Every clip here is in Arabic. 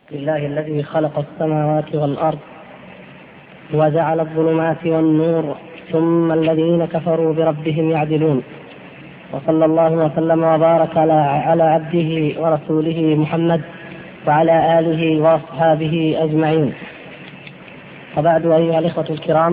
لله الذي خلق السماوات والأرض وجعل الظلمات والنور ثم الذين كفروا بربهم يعدلون. وصلى الله وسلم وبارك على عبده ورسوله محمد وعلى آله وأصحابه أجمعين. وبعد، أيها الإخوة الكرام،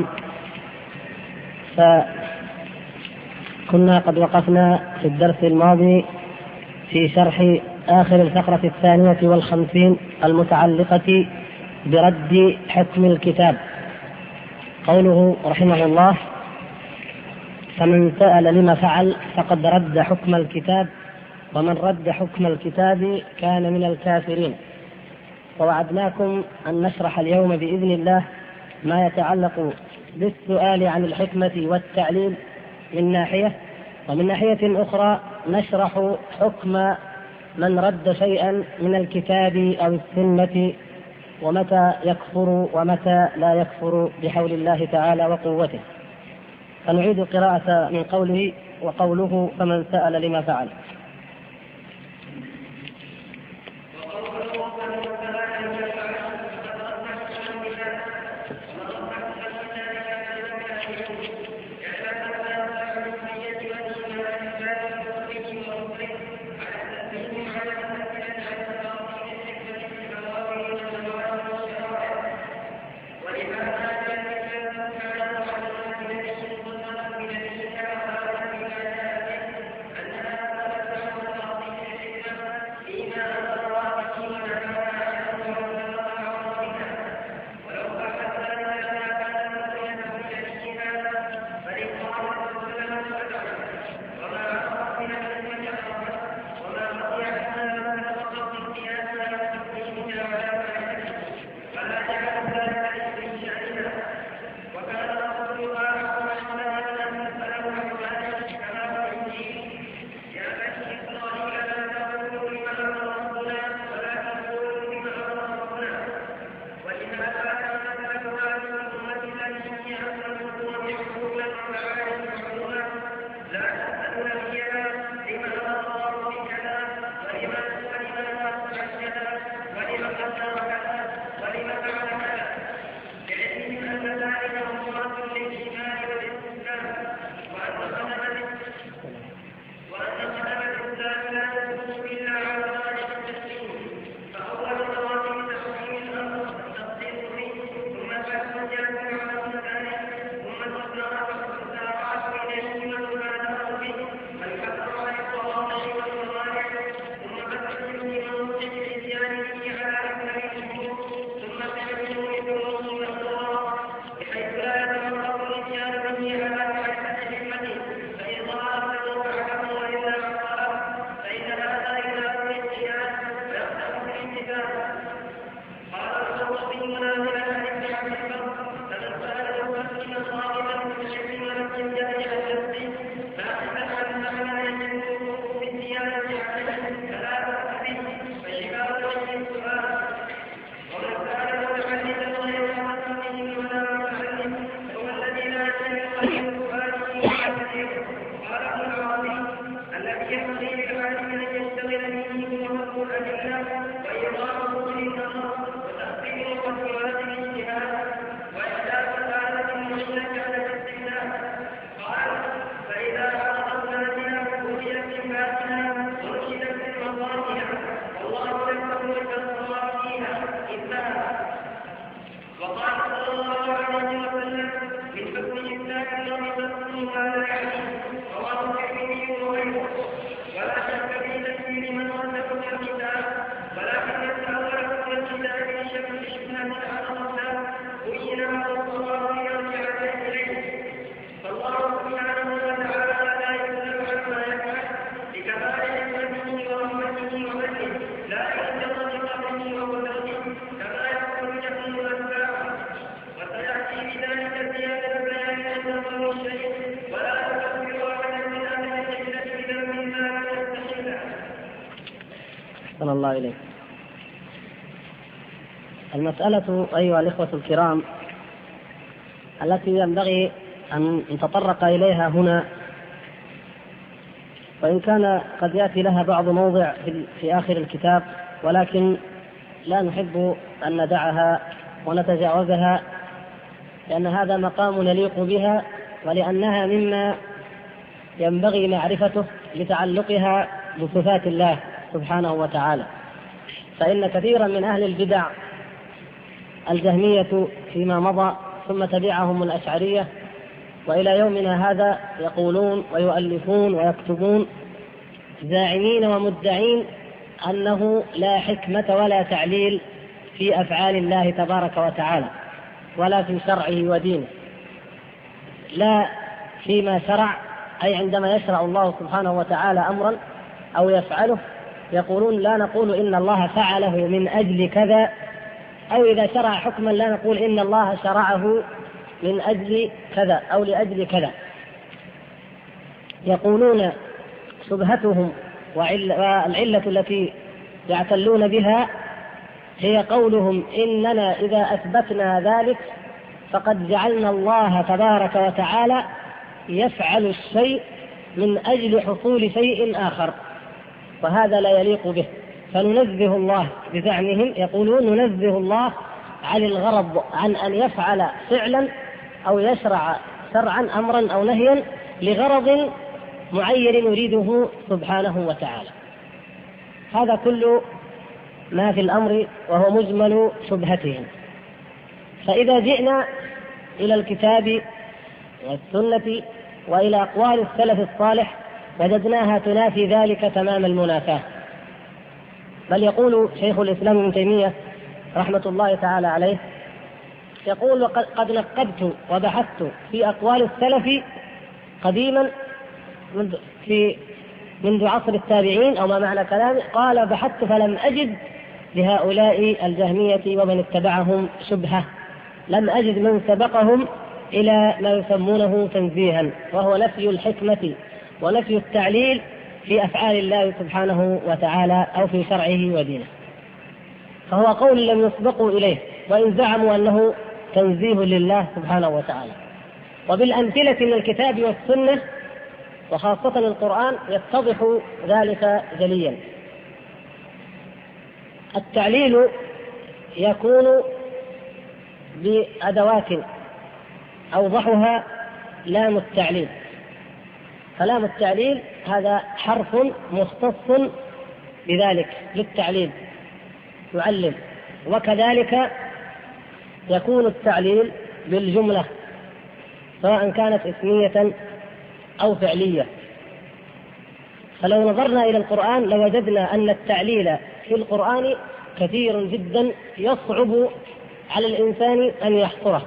فكنا قد وقفنا في الدرس الماضي في شرح آخر الفقرة 52 المتعلقة برد حكم الكتاب. قوله رحمه الله: فمن سأل لما فعل فقد رد حكم الكتاب، ومن رد حكم الكتاب كان من الكافرين. ووعدناكم أن نشرح اليوم بإذن الله ما يتعلق بالسؤال عن الحكمة والتعليل من ناحية، ومن ناحية أخرى نشرح حكم من رد شيئا من الكتاب أو السنة، ومتى يكفر ومتى لا يكفر بحول الله تعالى وقوته. فنعيد قراءة من قوله: وقوله فمن سأل لما فعل. صلى الله إليه. المسألة أيها الإخوة الكرام التي ينبغي أن نتطرق إليها هنا، وإن كان قد يأتي لها بعض موضع في آخر الكتاب، ولكن لا نحب أن ندعها ونتجاوزها، لأن هذا مقام نليق بها، ولأنها مما ينبغي معرفته لتعلقها بصفات الله سبحانه وتعالى. فإن كثيرا من أهل البدع الجهمية فيما مضى، ثم تبعهم الأشعرية، وإلى يومنا هذا يقولون ويؤلفون ويكتبون زاعمين ومدعين أنه لا حكمة ولا تعليل في أفعال الله تبارك وتعالى، ولا في شرعه ودينه، لا فيما شرع، أي عندما يشرع الله سبحانه وتعالى أمرا أو يفعله يقولون لا نقول إن الله فعله من أجل كذا، أو إذا شرع حكما لا نقول إن الله شرعه من أجل كذا أو لأجل كذا. يقولون شبهتهم والعلة التي يعتلون بها هي قولهم إننا إذا أثبتنا ذلك فقد جعلنا الله تبارك وتعالى يفعل الشيء من أجل حصول شيء آخر، وهذا لا يليق به، فننزه الله بزعمهم، يقولون ننزه الله عن الغرض، عن أن يفعل فعلا أو يشرع شرعا أمرا أو نهيا لغرض معين يريده سبحانه وتعالى. هذا كل ما في الأمر وهو مجمل شبهتهم. فإذا جئنا إلى الكتاب والسنة وإلى أقوال السلف الصالح وجدناها تنافي ذلك تمام المنافاة. بل يقول شيخ الإسلام ابن تيمية رحمة الله تعالى عليه، يقول قد نقبت وبحثت في أقوال السلف قديما منذ عصر التابعين أو ما معنى كلامه، قال بحثت فلم أجد لهؤلاء الجهمية ومن اتبعهم شبهة، لم أجد من سبقهم إلى ما يسمونه تنزيها، وهو نفي الحكمة ونفي التعليل في أفعال الله سبحانه وتعالى أو في شرعه ودينه. فهو قول لم يسبقوا إليه، وإن زعموا أنه تنزيه لله سبحانه وتعالى. وبالأمثلة من الكتاب والسنة وخاصة القرآن يتضح ذلك جليا. التعليل يكون بأدوات أوضحها لام التعليل، فلام التعليل هذا حرف مختص بذلك للتعليل يعلم. وكذلك يكون التعليل بالجملة سواء كانت اسمية أو فعلية. فلو نظرنا إلى القرآن لوجدنا أن التعليل في القرآن كثير جدا يصعب على الإنسان أن يحصره،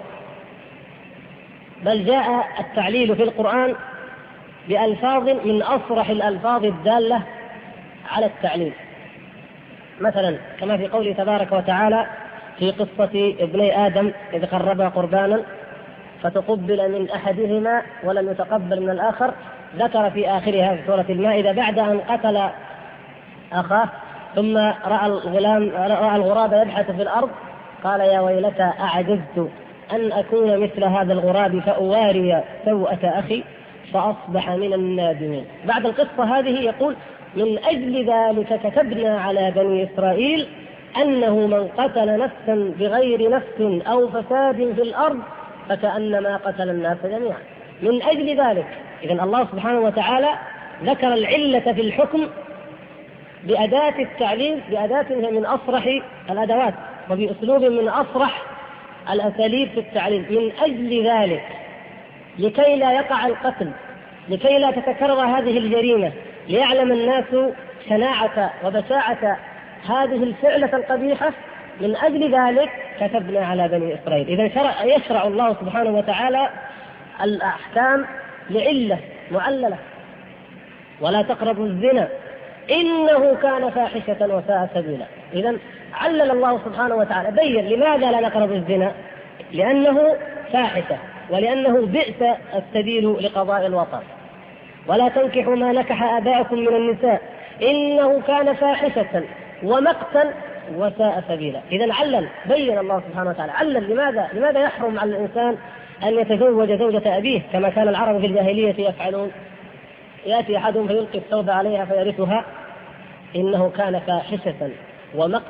بل جاء التعليل في القرآن بألفاظ من أصرح الألفاظ الدالة على التعليل. مثلا كما في قوله تبارك وتعالى في قصة ابني آدم إذ قربا قربانا فتقبل من أحدهما ولم يتقبل من الآخر، ذكر في آخرها في سورة المائدة بعد أن قتل أخاه ثم رأى الغراب يبحث في الأرض قال يا ويلتى أعجزت أن أكون مثل هذا الغراب فأواري سوءة أخي فأصبح من النادمين. بعد القصة هذه يقول من أجل ذلك كتبنا على بني إسرائيل أنه من قتل نفسا بغير نفس أو فساد في الأرض فكأنما قتل الناس جميعا. من أجل ذلك، إذن الله سبحانه وتعالى ذكر العلة في الحكم بأداة التعليل، بأداة من أصرح الأدوات وبأسلوب من أصرح الأساليب في التعليل. من أجل ذلك لكي لا يقع القتل، لكي لا تتكرر هذه الجريمة، ليعلم الناس شناعة وبشاعة هذه الفعلة القبيحة، من أجل ذلك كتبنا على بني إسرائيل. إذن يشرع الله سبحانه وتعالى الأحكام لعلة معللة. ولا تقربوا الزنا إنه كان فاحشة وساء سبيلا. إذن علل الله سبحانه وتعالى، بين لماذا لا نقرب الزنا، لأنه فاحشة ولأنه بئس السبيل لقضاء الوطن. ولا تنكحوا ما نكح آباؤكم من النساء إنه كان فاحشة ومقتا وساء سبيلا. إذن علل، بين الله سبحانه وتعالى، علل لماذا يحرم على الإنسان أن يتزوج زوجة أبيه كما كان العرب في الجاهلية يفعلون، يأتي أحدهم فيلقي الثوب عليها فيرثها، إنه كان فاحشة ومقتا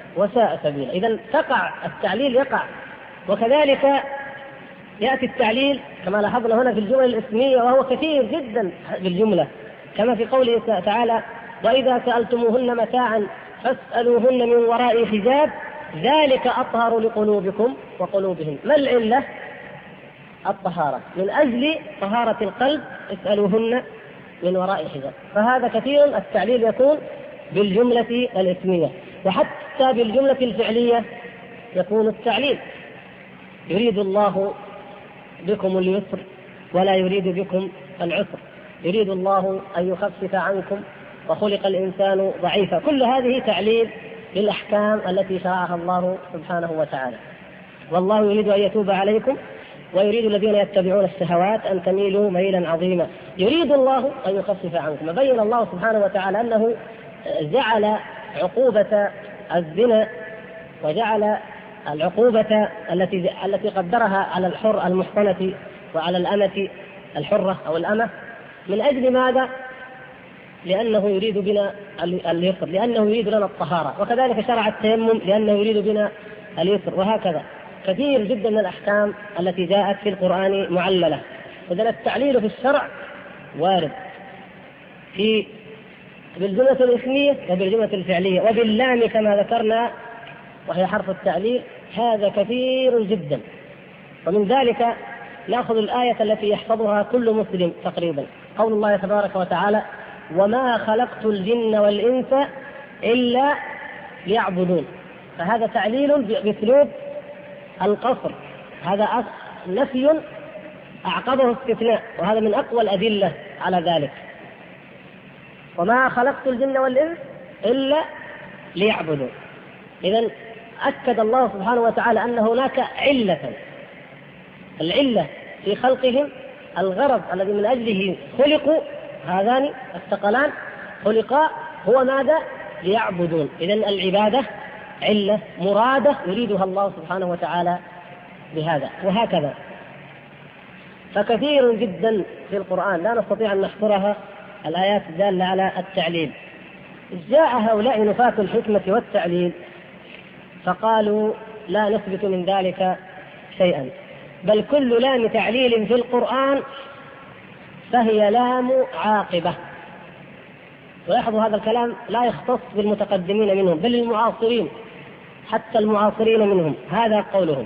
وساء سبيلا. إذن تقع التعليل يقع. وكذلك يأتي التعليل كما لاحظنا هنا في الجمل الاسمية، وهو كثير جدا بالجملة، كما في قوله تعالى: وإذا سألتموهن متاعا فاسألوهن من وراء حجاب ذلك أطهر لقلوبكم وقلوبهن. ما العلة؟ الطهارة، من أجل طهارة القلب اسألوهن من وراء حجاب. فهذا كثير التعليل يكون بالجملة الاسمية. وحتى بالجملة الفعلية يكون التعليل: يريد الله بكم اليسر ولا يريد بكم العسر، يريد الله أن يخفف عنكم وخلق الإنسان ضعيفا. كل هذه تعليل للأحكام التي شرعها الله سبحانه وتعالى. والله يريد أن يتوب عليكم ويريد الذين يتبعون الشهوات أن تميلوا ميلا عظيما، يريد الله أن يخفف عنكم. بين الله سبحانه وتعالى أنه جعل عقوبة الزنا وجعل العقوبة التي قدرها على الحر المحصنة وعلى الأمة الحرة أو الأمة من أجل ماذا؟ لأنه يريد بنا اليسر، لأنه يريد لنا الطهارة. وكذلك شرع التيمم لأنه يريد بنا اليسر. وهكذا كثير جدا من الأحكام التي جاءت في القرآن معللة. إذن التعليل في الشرع وارد بالجملة الاسمية وبالجملة الفعلية وباللام كما ذكرنا وهي حرف التعليل. هذا كثير جدا. ومن ذلك نأخذ الآية التي يحفظها كل مسلم تقريبا، قول الله تبارك وتعالى: وما خلقت الجن والإنس إلا ليعبدون. فهذا تعليل بأسلوب القصر، هذا نفي أعقبه استثناء، وهذا من أقوى الأدلة على ذلك. وما خلقت الجن والإنس إلا ليعبدون. إذن أكد الله سبحانه وتعالى أن هناك علة، العلة في خلقهم، الغرض الذي من أجله خلقوا هذان الثقلان خلقا هو ماذا؟ ليعبدون. إذن العبادة علة مرادة يريدها الله سبحانه وتعالى بهذا. وهكذا فكثير جدا في القرآن لا نستطيع أن نحصرها الآيات الدالة على التعليل. جاء هؤلاء نفاة الحكمة والتعليل فقالوا: لا نثبت من ذلك شيئا، بل كل لام تعليل في القرآن فهي لام عاقبة. ولاحظوا هذا الكلام لا يختص بالمتقدمين منهم بل المعاصرين، حتى المعاصرين منهم هذا قولهم.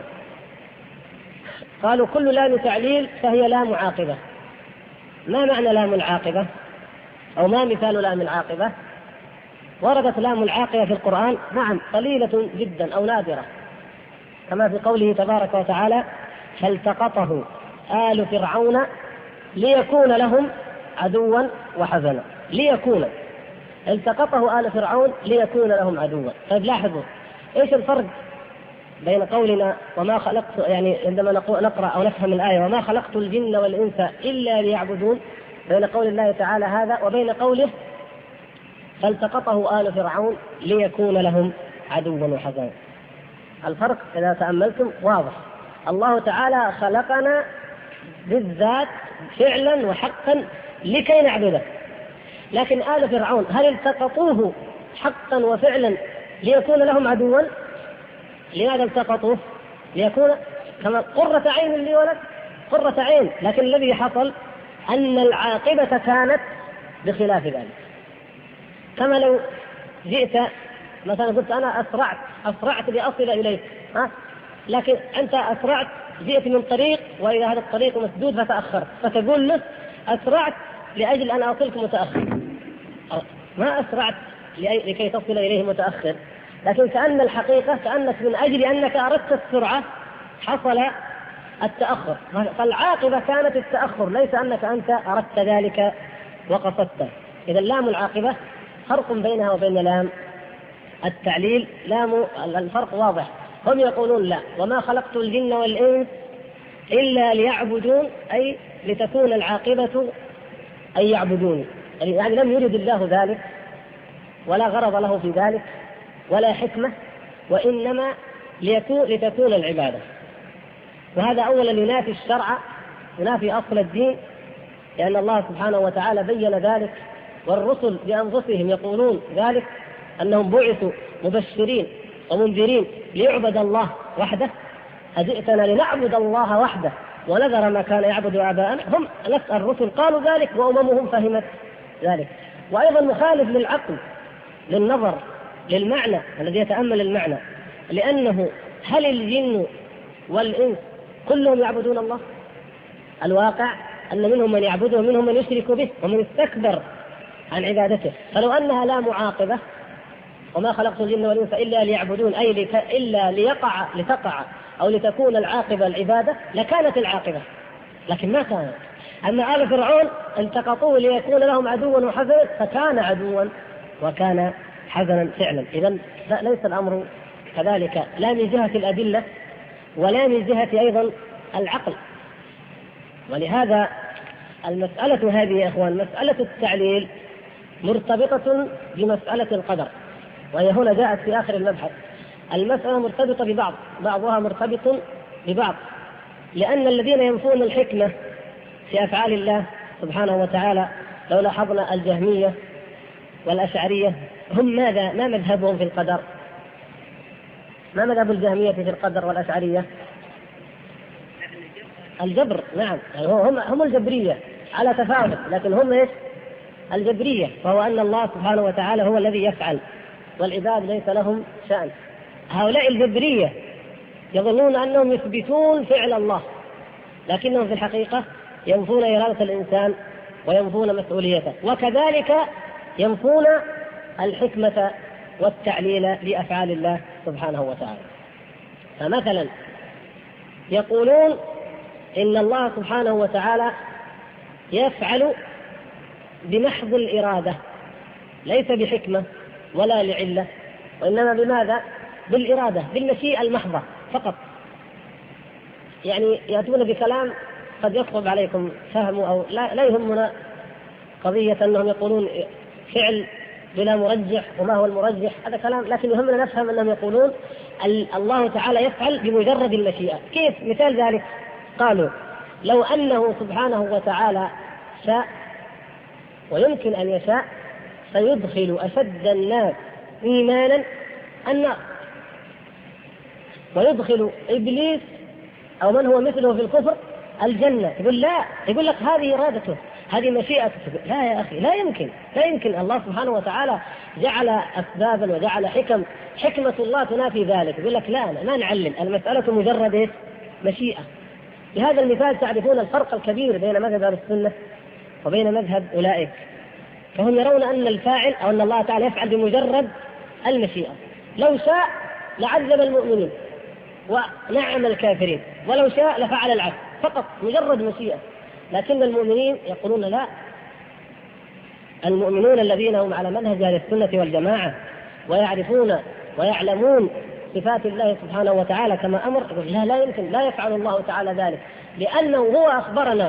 قالوا كل لام تعليل فهي لام عاقبة. ما معنى لام العاقبة؟ أو ما مثال لام العاقبة؟ وردت لام العاقبة في القرآن نعم قليلة جدا أو نادرة، كما في قوله تبارك وتعالى: فالتقطه آل فرعون ليكون لهم عدوا وحزنا. ليكون، التقطه آل فرعون ليكون لهم عدوا. طيب لاحظوا ايش الفرق بين قولنا وما خلقت، يعني عندما نقرأ أو نفهم الآية وما خلقت الجن والإنس إلا ليعبدون، بين قول الله تعالى هذا وبين قوله فالتقطه آل فرعون ليكون لهم عدوا وحزنا. الفرق إذا تأملتم واضح. الله تعالى خلقنا بالذات فعلا وحقا لكي نعبده، لكن آل فرعون هل التقطوه حقا وفعلا ليكون لهم عدوا؟ لماذا التقطوه؟ ليكون كما قرة عين لي ولك، قرة عين. لكن الذي حصل أن العاقبة كانت بخلاف ذلك. كما لو جئت مثلا قلت أنا أسرعت لأصل إليك، لكن أنت أسرعت جئت من طريق وإذا هذا الطريق مسدود فتأخرت، فتقول له أسرعت لأجل أن أصلك متأخر، ما أسرعت لكي تصل إليه متأخر. لكن كأن الحقيقة كأنك من أجل أنك أردت السرعة حصل التأخر، فالعاقبة كانت التأخر، ليس أنك أنت أردت ذلك وقصدته. إذا لام العاقبة فرق بينها وبين لام التعليل. لام الفرق واضح. هم يقولون لا، وما خلقت الجن والإنس إلا ليعبدون، أي لتكون العاقبة أي يعبدوني، يعني لم يرد الله ذلك ولا غرض له في ذلك ولا حكمة، وإنما لتكون العبادة. وهذا أولا ينافي الشرع، ينافي أصل الدين، لأن الله سبحانه وتعالى بين ذلك، والرسل بأنفسهم يقولون ذلك، أنهم بعثوا مبشرين ومنذرين ليعبد الله وحده، أجئتنا لنعبد الله وحده ونذر ما كان يعبد آباءنا. هم نسأل الرسل قالوا ذلك وأممهم فهمت ذلك. وأيضا مخالف للعقل، للنظر، للمعنى الذي يتأمل المعنى، لأنه هل الجن والإنس كلهم يعبدون الله؟ الواقع أن منهم من يعبده ومنهم من يشرك به ومن يستكبر عن عبادته. فلو أنها لا معاقبة، وما خلقت الجن والإنس إلا ليعبدون، أي إلا لتقع أو لتكون العاقبة العبادة، لكانت العاقبة، لكن ما كانت. أما آل فرعون التقطوه ليكون لهم عدوا وحزنا، فكان عدوا وكان حزنا فعلا. إذن ليس الأمر كذلك، لا من جهة الأدلة ولا من جهة أيضا العقل. ولهذا المسألة هذه يا إخوان، مسألة التعليل مرتبطة بمسألة القدر، وهي هنا جاءت في آخر المبحث. المسألة مرتبطة ببعض، بعضها مرتبط ببعض، لأن الذين ينفون الحكمة في أفعال الله سبحانه وتعالى، لو لاحظنا الجهمية والأشعرية، هم ماذا؟ ما مذهبهم في القدر؟ ما مذهب الجهمية في القدر والأشعرية؟ الجبر، نعم، هم الجبرية على تفاوت، لكن هم إيش؟ الجبرية، وهو أن الله سبحانه وتعالى هو الذي يفعل والعباد ليس لهم شأن. هؤلاء الجبرية يظنون أنهم يثبتون فعل الله، لكنهم في الحقيقة ينفون إرادة الإنسان وينفون مسؤوليته، وكذلك ينفون الحكمة والتعليل لأفعال الله سبحانه وتعالى. فمثلا يقولون إن الله سبحانه وتعالى يفعل بمحض الإرادة، ليس بحكمة ولا لعلة، وإنما بماذا؟ بالإرادة، بالمشيئة المحضة فقط. يعني يأتون بكلام قد يصعب عليكم فهمه، أو لا يهمنا قضية أنهم يقولون فعل بلا مرجح، وما هو المرجح؟ هذا كلام، لكن يهمنا نفهم أنهم يقولون الله تعالى يفعل بمجرد المشيئة. كيف؟ مثال ذلك قالوا لو أنه سبحانه وتعالى شاء، ويمكن أن يشاء، فيدخل أشد الناس إيمانا النار، ويدخل إبليس أو من هو مثله في الكفر الجنة. يقول لا، يقول لك هذه إرادته، هذه مشيئته. لا يا أخي، لا يمكن. الله سبحانه وتعالى جعل أسبابا وجعل حكمة الله تنافي ذلك. يقول لك لا، ما نعلم، المسألة مجرد مشيئة. بهذا المثال تعرفون الفرق الكبير بين مذهب أهل السنة وبين مذهب أولئك. فهم يرون أن الفاعل أو أن الله تعالى يفعل بمجرد المشيئة. لو شاء لعذب المؤمنين ونعم الكافرين، ولو شاء لفعل العكس، فقط مجرد مشيئة. لكن المؤمنين يقولون لا، المؤمنون الذين هم على منهج أهل السنة والجماعة ويعرفون ويعلمون صفات الله سبحانه وتعالى كما أمر، يقول لا يمكن، لا يفعل الله تعالى ذلك، لأنه هو أخبرنا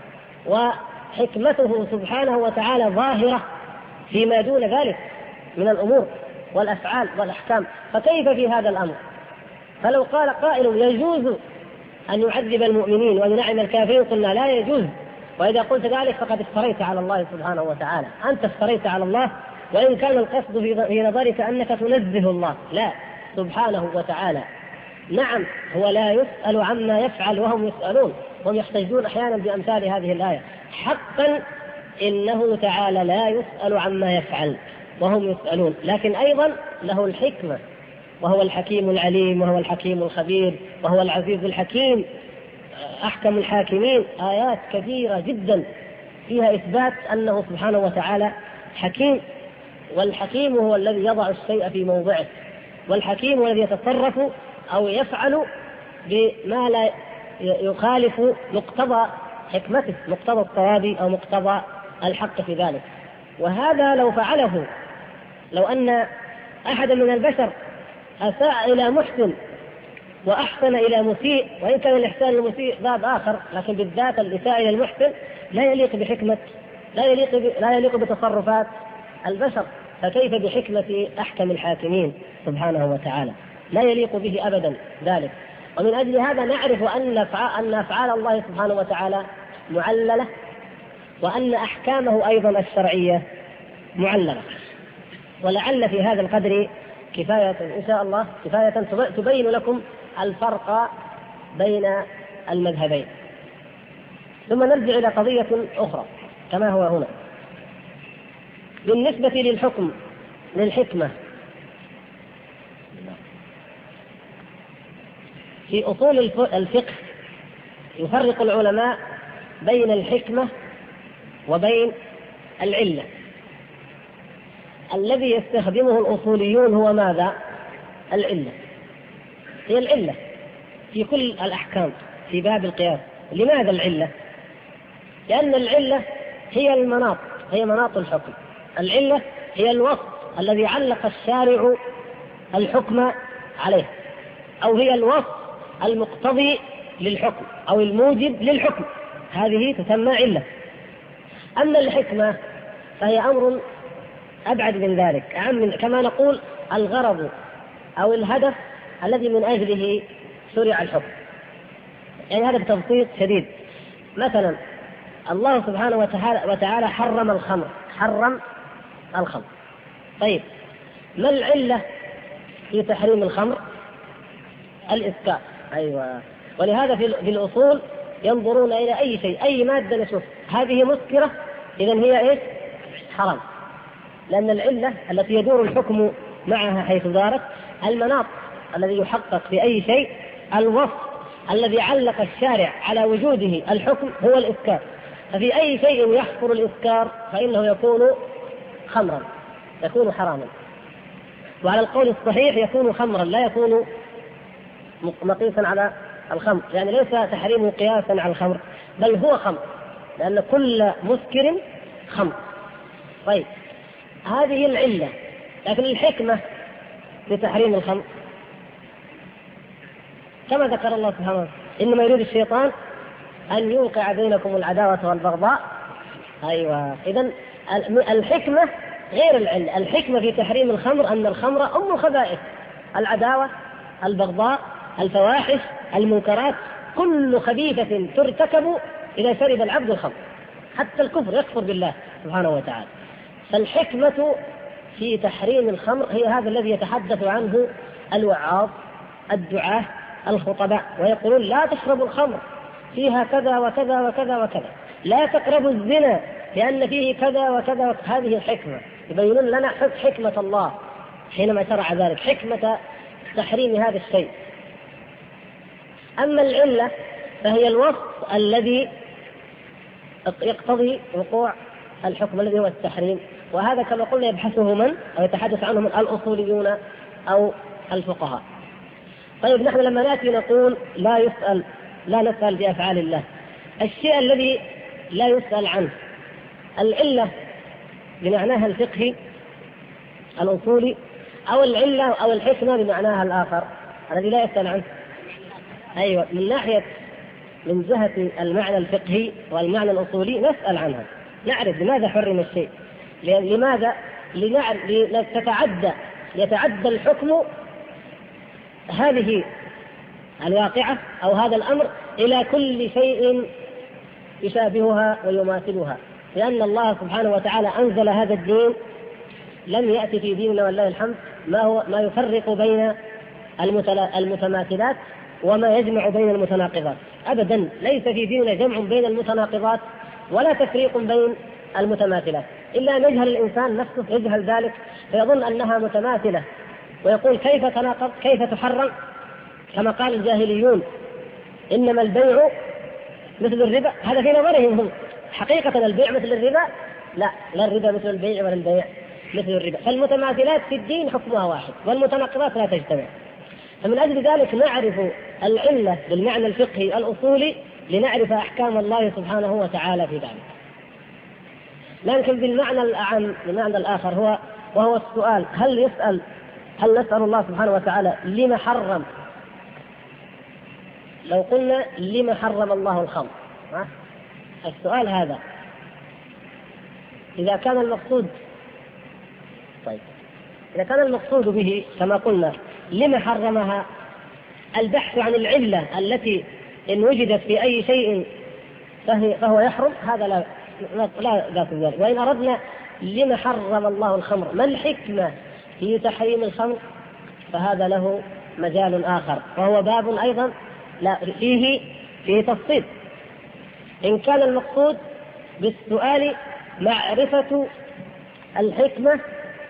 وحكمته سبحانه وتعالى ظاهرة فيما دون ذلك من الأمور والأفعال والأحكام. فكيف في هذا الأمر؟ فلو قال قائل يجوز أن يعذب المؤمنين وينعم الكافرين، قلنا لا يجوز. وإذا قلت ذلك فقد افتريت على الله سبحانه وتعالى، أنت افتريت على الله، وإن كان القصد في نظرك أنك تنزه الله. لا، سبحانه وتعالى نعم هو لا يسأل عما يفعل وهم يسألون، هم يحتجون أحيانا بأمثال هذه الآية. حقا إنه تعالى لا يسأل عما يفعل وهم يسألون، لكن أيضا له الحكمة، وهو الحكيم العليم، وهو الحكيم الخبير، وهو العزيز الحكيم، أحكم الحاكمين. آيات كثيرة جدا فيها إثبات أنه سبحانه وتعالى حكيم، والحكيم هو الذي يضع الشيء في موضعه، والحكيم هو الذي يتصرف أو يفعل بما لا يخالف مقتضى حكمته، مقتضى الصواب أو مقتضى الحق في ذلك. وهذا لو فعله، لو أن أحد من البشر أساء إلى محسن وأحسن إلى مسيء، وإن كان الإحسان المسيء باب آخر، لكن بالذات الإساءة إلى المحسن لا يليق بحكمة، لا يليق بتصرفات البشر، فكيف بحكمة أحكم الحاكمين سبحانه وتعالى؟ لا يليق به أبدا ذلك. ومن أجل هذا نعرف أن أفعال الله سبحانه وتعالى معللة، وأن أحكامه أيضا الشرعية معللة. ولعل في هذا القدر كفاية إن شاء الله، كفاية تبين لكم الفرق بين المذهبين. ثم نرجع إلى قضية أخرى كما هو هنا بالنسبة للحكم للحكمة. في أصول الفقه يفرق العلماء بين الحكمة وبين العلة. الذي يستخدمه الأصوليون هو ماذا؟ العلة، هي العلة في كل الأحكام في باب القياس. لماذا العلة؟ لأن العلة هي المناط، هي مناط الحكم. العلة هي الوصف الذي علق الشارع الحكم عليه، أو هي الوصف المقتضي للحكم أو الموجب للحكم، هذه تسمى علة. أما الحكمة فهي أمر أبعد من ذلك، كما نقول الغرض أو الهدف الذي من أجله شرع الحكم. يعني هذا بتبسيط شديد. مثلا الله سبحانه وتعالى حرم الخمر، حرم الخمر. طيب ما العلة في تحريم الخمر؟ الإسكار. أيوة. ولهذا في الأصول ينظرون إلى أي شيء، أي مادة نشوف هذه مسكرة إذن هي إيش؟ حرام. لأن العلة التي يدور الحكم معها حيث دارت المناط الذي يحقق في أي شيء، الوصف الذي علق الشارع على وجوده الحكم هو الإسكار. ففي أي شيء يحصل الإسكار فإنه يكون خمرا، يكون حراما. وعلى القول الصحيح يكون خمرا، لا يكون مقيسا على الخمر، يعني ليس تحريمه قياسا على الخمر بل هو خمر، لأن كل مسكر خمر. طيب هذه العلة. لكن الحكمة لتحريم الخمر كما ذكر الله سبحانه وتعالى: إنما يريد الشيطان أن يوقع بينكم العداوة والبغضاء. أيوة. إذن الحكمة غير العلة. الحكمة في تحريم الخمر أن الخمر أم الخبائث، العداوة، البغضاء، الفواحش، المنكرات، كل خبيثة ترتكب إذا شرب العبد الخمر، حتى الكفر، يكفر بالله سبحانه وتعالى. فالحكمة في تحريم الخمر هي هذا الذي يتحدث عنه الوعاظ، الدعاة، الخطباء، ويقولون: لا تشربوا الخمر فيها كذا وكذا وكذا وكذا، لا تقربوا الزنا لأن فيه كذا وكذا. هذه الحكمة، يبينون لنا حكمة الله حينما شرع ذلك، حكمة تحريم هذا الشيء. أما العلة فهي الوصف الذي يقتضي وقوع الحكم الذي هو التحريم، وهذا كما قلنا يبحثه من أو يتحدث عنه من الأصوليون أو الفقهاء. طيب نحن لما نأتي نقول لا نسأل بأفعال الله، الشيء الذي لا يسأل عنه العلة بمعناها الفقهي الأصولي، أو العلة أو الحكمة بمعناها الآخر الذي لا يسأل عنه. أيوة، من جهة المعنى الفقهي والمعنى الأصولي نسأل عنها، نعرف لماذا حرم الشيء، لماذا يتعدى الحكم هذه الواقعة أو هذا الأمر إلى كل شيء يشابهها ويماثلها، لأن الله سبحانه وتعالى أنزل هذا الدين، لم يأتي في ديننا والله الحمد ما يفرق بين المتماثلات وما يجمع بين المتناقضات أبدا. ليس في ديننا جمع بين المتناقضات ولا تفريق بين المتماثلات، إلا أن يجهل الإنسان نفسه، يجهل ذلك فيظن أنها متماثلة ويقول: كيف تناقض، كيف تحرم؟ كما قال الجاهليون: إنما البيع مثل الربا. هذا في نظرهم هم، حقيقة البيع مثل الربا؟ لا الربا مثل البيع ولا البيع مثل الربا. فالمتماثلات في الدين حكمها واحد والمتناقضات لا تجتمع. فمن أجل ذلك نعرف العلة بالمعنى الفقهي الأصولي لنعرف أحكام الله سبحانه وتعالى في ذلك. لكن بالمعنى الأعم، بالمعنى الآخر وهو السؤال: هل نسأل الله سبحانه وتعالى لما حرم؟ لو قلنا لما حرم الله الخمر، السؤال هذا إذا كان المقصود به كما قلنا لما حرمها، البحث عن العلة التي إن وجدت في أي شيء فهو يحرم، هذا لا ذات ذلك. وإن أردنا لما حرم الله الخمر، ما الحكمة في تحريم الخمر، فهذا له مجال آخر، وهو باب أيضا لا فيه تفصيل. إن كان المقصود بالسؤال معرفة الحكمة،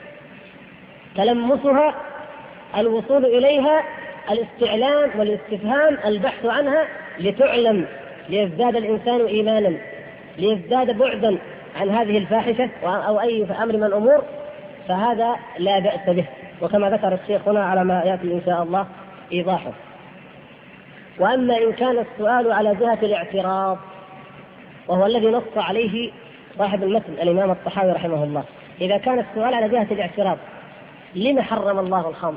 تلمسها، الوصول إليها، الاستعلام والاستفهام، البحث عنها لتعلم، ليزداد الإنسان إيمانا، ليزداد بعدا عن هذه الفاحشة أو أي أمر من الأمور، فهذا لا بأس به، وكما ذكر الشيخ هنا على ما يأتي إن شاء الله إيضاحه. وأما إن كان السؤال على جهة الاعتراض، وهو الذي نص عليه صاحب المتن الإمام الطحاوي رحمه الله، إذا كان السؤال على جهة الاعتراض لما حرم الله الخمر،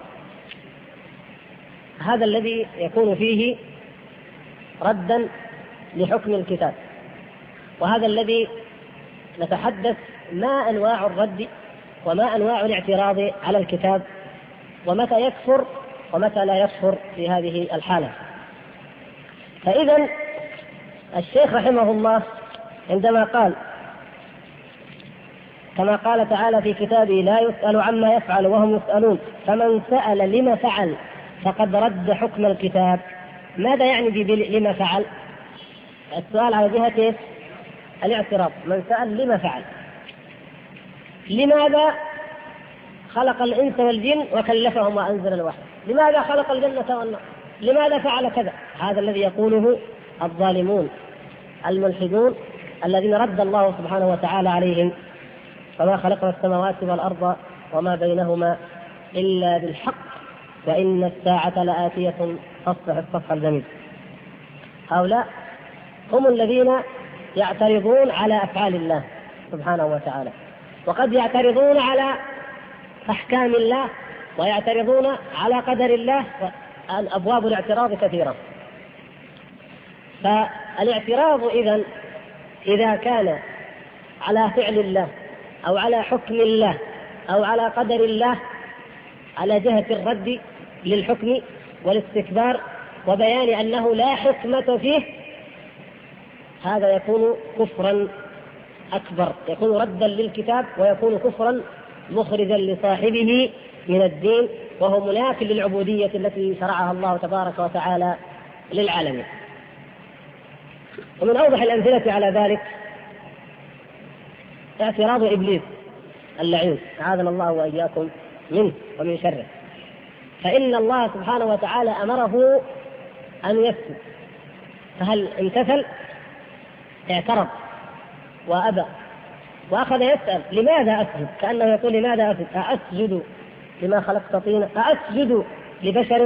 هذا الذي يكون فيه ردا لحكم الكتاب، وهذا الذي نتحدث ما أنواع الرد وما أنواع الاعتراض على الكتاب، ومتى يكفر ومتى لا يكفر في هذه الحالة. فإذا الشيخ رحمه الله عندما قال كما قال تعالى في كتابه: لا يسأل عما يفعل وهم يسألون، فمن سأل لما فعل فقد رد حكم الكتاب. ماذا يعني لما فعل؟ السؤال على جهة الاعتراض. من سأل لما فعل، لماذا خلق الإنس والجن وكلفهم وأنزل الوحي، لماذا خلق الجنة والنار، لماذا فعل كذا؟ هذا الذي يقوله الظالمون الملحدون الذين رد الله سبحانه وتعالى عليهم: فما خلقنا السماوات والأرض وما بينهما إلا بالحق وإن الساعة لآتية فاصفح الصفح الجميل. هؤلاء هم الذين يعترضون على أفعال الله سبحانه وتعالى، وقد يعترضون على أحكام الله ويعترضون على قدر الله، أبواب الاعتراض كثيرة. فالاعتراض إذا كان على فعل الله أو على حكم الله أو على قدر الله على جهة الرد للحكم والاستكبار وبيان أنه لا حكمة فيه، هذا يكون كفرا أكبر، يكون ردا للكتاب ويكون كفرا مخرجا لصاحبه من الدين، وهو مناف للعبودية التي شرعها الله تبارك وتعالى للعالمين. ومن أوضح الأمثلة على ذلك اعتراض إبليس اللعين، أعاذنا الله وإياكم منه ومن شره. فإن الله سبحانه وتعالى أمره أن يسجد، فهل امتثل؟ اعترض وأبى وأخذ يسأل: لماذا أسجد؟ كأنه يقول: لماذا أسجد؟ أسجد لما خلقت طينا؟ أسجد لبشر؟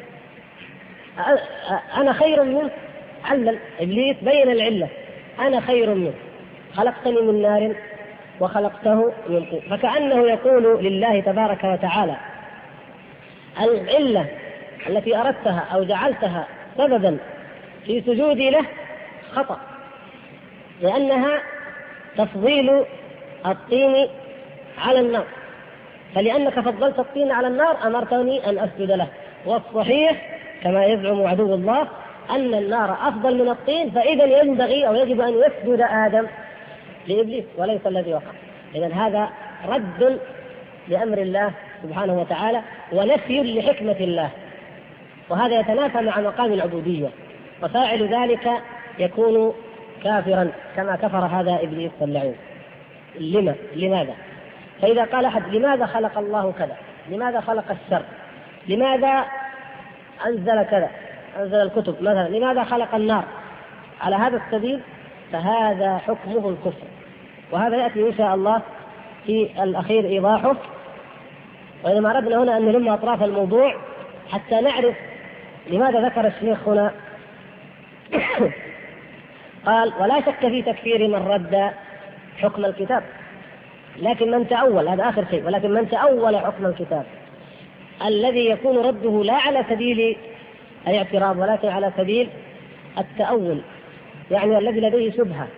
أنا خير منه؟ علل إبليس، بين العلة: أنا خير منه، خلقتني من نار وخلقته من طين. فكأنه يقول لله تبارك وتعالى: العلة التي أردتها أو جعلتها سببا في سجودي له خطأ، لأنها تفضيل الطين على النار، فلأنك فضلت الطين على النار أمرتني أن أسجد له. والصحيح كما يزعم عدو الله أن النار أفضل من الطين، فإذا ينبغي أو يجب أن يسجد آدم لإبليس وليس الذي وقع. إذن هذا رد لأمر الله سبحانه وتعالى ونفي لحكمة الله، وهذا يتنافى مع مقام العبودية، وفاعل ذلك يكون كافرا كما كفر هذا إبليس اللعين. لماذا؟ فإذا قال أحد: لماذا خلق الله كذا؟ لماذا خلق الشر؟ لماذا أنزل كذا، أنزل الكتب مثلا؟ لماذا خلق النار؟ على هذا السبيل فهذا حكمه الكفر، وهذا يأتي إن شاء الله في الأخير إيضاحه. وإنما أردنا هنا أن نلم أطراف الموضوع حتى نعرف لماذا ذكر الشيخ هنا قال: ولا شك في تكفير من رد حكم الكتاب، لكن من تأول، هذا آخر شيء، ولكن من تأول حكم الكتاب الذي يكون رده لا على سبيل الاعتراض ولكن على سبيل التأول، يعني الذي لديه شبهة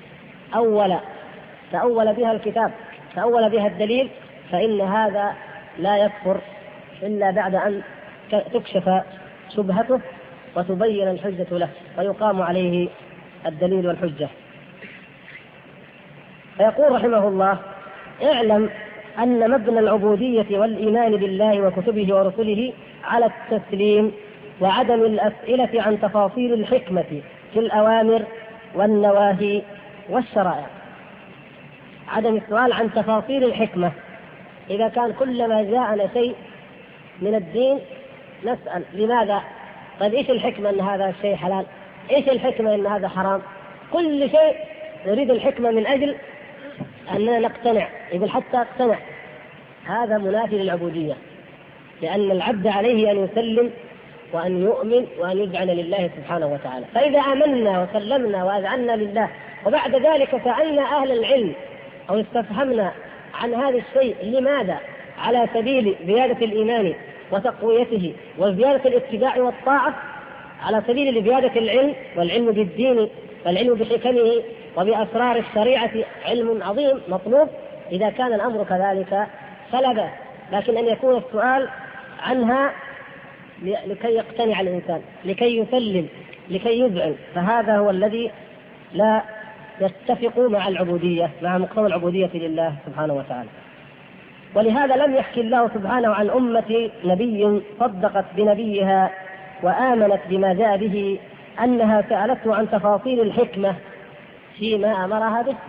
تأول بها الكتاب، تأول بها الدليل، فإن هذا لا يكفر إلا بعد أن تكشف شبهته وتبين الحجة له ويقام عليه الدليل والحجة. فيقول رحمه الله: اعلم أن مبنى العبودية والإيمان بالله وكتبه ورسله على التسليم وعدم الأسئلة عن تفاصيل الحكمة في الأوامر والنواهي والشرائع. عدم السؤال عن تفاصيل الحكمة، إذا كان كلما جاءنا شيء من الدين نسأل لماذا؟ طيب إيش الحكمة أن هذا الشيء حلال؟ إيش الحكمة أن هذا حرام؟ كل شيء نريد الحكمة من أجل أننا نقتنع، يقول حتى أقتنع. هذا منافي للعبودية، لأن العبد عليه أن يسلم وأن يؤمن وأن يذعن لله سبحانه وتعالى. فإذا آمنا وسلمنا وأذعنا لله وبعد ذلك سألنا أهل العلم أو استفهمنا عن هذا الشيء لماذا، على سبيل زيادة الإيمان وتقويته وزيادة الاتباع والطاعة، على سبيل زيادة العلم، والعلم بالدين والعلم بحكمه وبأسرار الشريعة علم عظيم مطلوب. إذا كان الأمر كذلك فلا بأس، لكن أن يكون السؤال عنها لكي يقتنع الإنسان، لكي يسلم، لكي يذعن، فهذا هو الذي لا يتفق مع العبودية، مع مقتضى العبودية لله سبحانه وتعالى. ولهذا لم يحكي الله سبحانه عن أمة نبي صدقت بنبيها وآمنت بما جاء به أنها سألته عن تفاصيل الحكمة فيما أمرها به.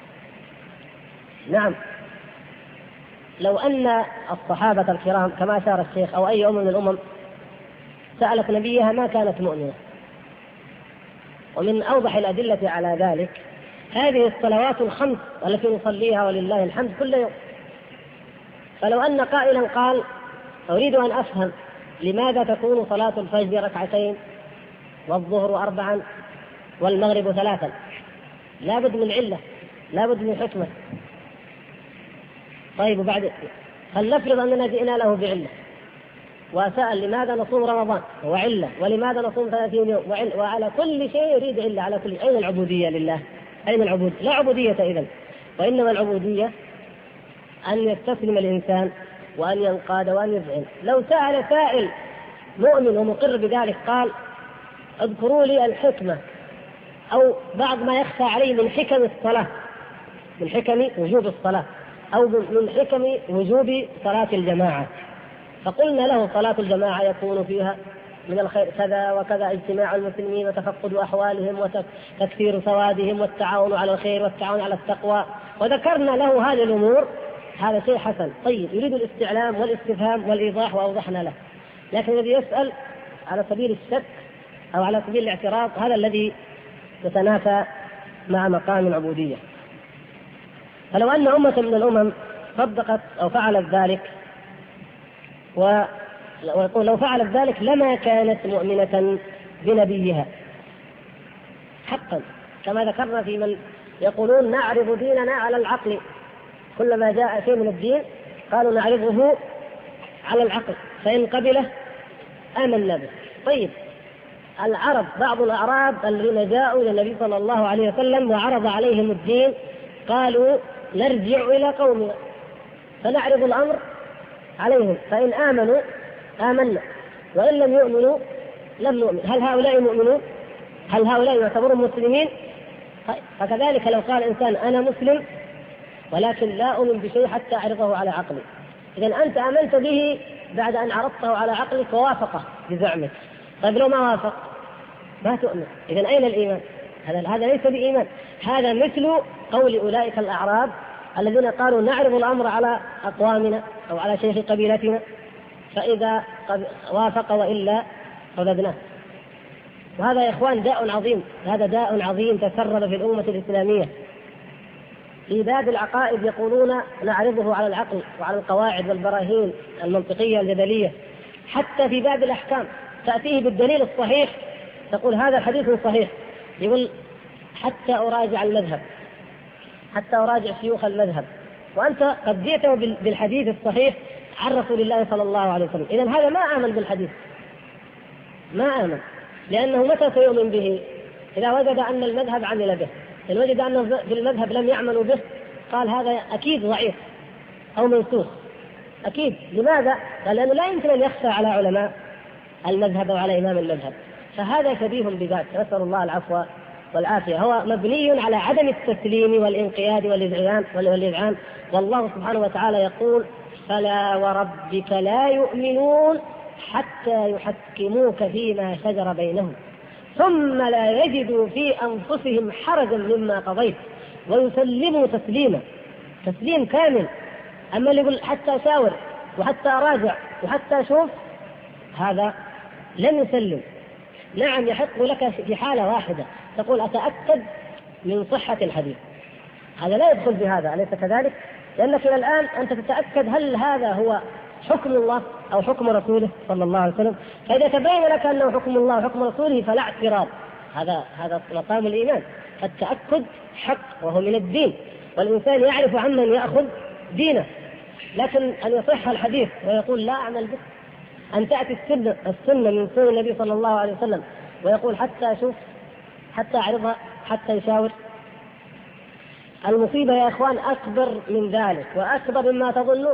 نعم، لو أن الصحابة الكرام كما أشار الشيخ أو أي أمة من الأمم سألت نبيها ما كانت مؤمنة. ومن أوضح الأدلة على ذلك هذه الصلوات الخمس التي نصليها ولله الحمد كل يوم. فلو أن قائلا قال أريد أن أفهم لماذا تكون صلاة الفجر ركعتين والظهر 4 والمغرب 3، لابد من علة، لابد من حكمة. طيب وبعد فلنفرض أننا جئنا له بعلة وسأل لماذا نصوم رمضان وعلة، ولماذا نصوم 30 يوم وعلة، وعلى كل شيء يريد علة، على كل. أين العبودية لله؟ أين العبودية؟ لا عبودية إذن، وإنما العبودية أن يستسلم الإنسان وأن ينقاد وأن يذعن. لو سأل سائل مؤمن ومقر بذلك قال اذكروا لي الحكمة أو بعض ما يخفى عليه من حكم الصلاة، من حكم وجوب الصلاة، أو من حكم وجوب صلاة الجماعة، فقلنا له صلاة الجماعة يكون فيها من الخير كذا وكذا، اجتماع المسلمين وتفقد أحوالهم وتكثير سوادهم والتعاون على الخير والتعاون على التقوى، وذكرنا له هذه الأمور، هذا شيء حسن. طيب يريد الاستعلام والاستفهام والإيضاح وأوضحنا له. لكن الذي يسأل على سبيل الشك أو على سبيل الاعتراض هذا الذي يتنافى مع مقام العبودية. فلو أن أمة من الأمم صدقت أو فعلت ذلك، ويقول لو فعلت ذلك لما كانت مؤمنة بنبيها حقا، كما ذكرنا في من يقولون نعرض ديننا على العقل، كلما جاء شيء من الدين قالوا نعرضه على العقل فإن قبله آمنا به. طيب العرب، بعض الأعراب الذين جاءوا إلى النبي صلى الله عليه وسلم وعرض عليهم الدين قالوا نرجع إلى قومنا فنعرض الأمر عليهم، فإن آمنوا آمنا وإن لم يؤمنوا لم نؤمن. هل هؤلاء مؤمنون؟ هل هؤلاء يعتبرون مسلمين؟ فكذلك لو قال إنسان أنا مسلم ولكن لا أؤمن بشيء حتى أعرضه على عقلي، إذن أنت آمنت به بعد أن عرضته على عقلك ووافقه بزعمك. طيب لو ما وافق ما تؤمن، إذن أين الإيمان؟ هذا ليس بإيمان. هذا مثل قول أولئك الأعراب الذين قالوا نعرض الأمر على أقوامنا أو على شيخ قبيلتنا فإذا وافق وإلا رددناه. وهذا يا إخوان داء عظيم، هذا داء عظيم تسرب في الأمة الإسلامية. في باب العقائد يقولون نعرضه على العقل وعلى القواعد والبراهين المنطقية الجدلية. حتى في باب الأحكام تأتيه بالدليل الصحيح، تقول هذا حديث صحيح، يقول حتى أراجع المذهب، حتى أراجع شيوخ المذهب، وأنت قد جئته بالحديث الصحيح عن رسول الله صلى الله عليه وسلم. إذن هذا ما آمن بالحديث، ما آمن، لأنه متى سيؤمن به؟ إذا وجد أن المذهب عمل به. إن وجد أن في المذهب لم يعملوا به قال هذا أكيد ضعيف أو منسوخ أكيد. لماذا؟ قال لأنه لا يمكن أن يخفى على علماء المذهب وعلى إمام المذهب، فهذا شبيه بذات، نسأل الله العفو والعافية. هو مبني على عدم التسليم والانقياد والإذعان والله سبحانه وتعالى يقول: فلا وربك لا يؤمنون حتى يحكموك فيما شجر بينهم ثم لا يجدوا في أنفسهم حرجا مما قضيت ويسلموا تسليما. تسليم كامل. أما اللي يقول حتى أشاور وحتى أراجع وحتى أشوف، هذا لن يسلم. نعم، يحق لك في حالة واحدة تقول: أتأكد من صحة الحديث، هذا لا يدخل بهذا، أليس كذلك؟ لأنك إلى الآن أنت تتأكد هل هذا هو حكم الله أو حكم رسوله صلى الله عليه وسلم. فإذا تبين لك أنه حكم الله وحكم رسوله فلا اعتراض، هذا مقام الإيمان. التأكد حق وهو من الدين، والإنسان يعرف عمن يأخذ دينه. لكن أن يصح الحديث ويقول لا أعمل به، أن تأتي السنة من سنة النبي صلى الله عليه وسلم ويقول حتى أشوف، حتى أعرضها، حتى يشاور. المصيبة يا إخوان أكبر من ذلك وأكبر مما تظنون.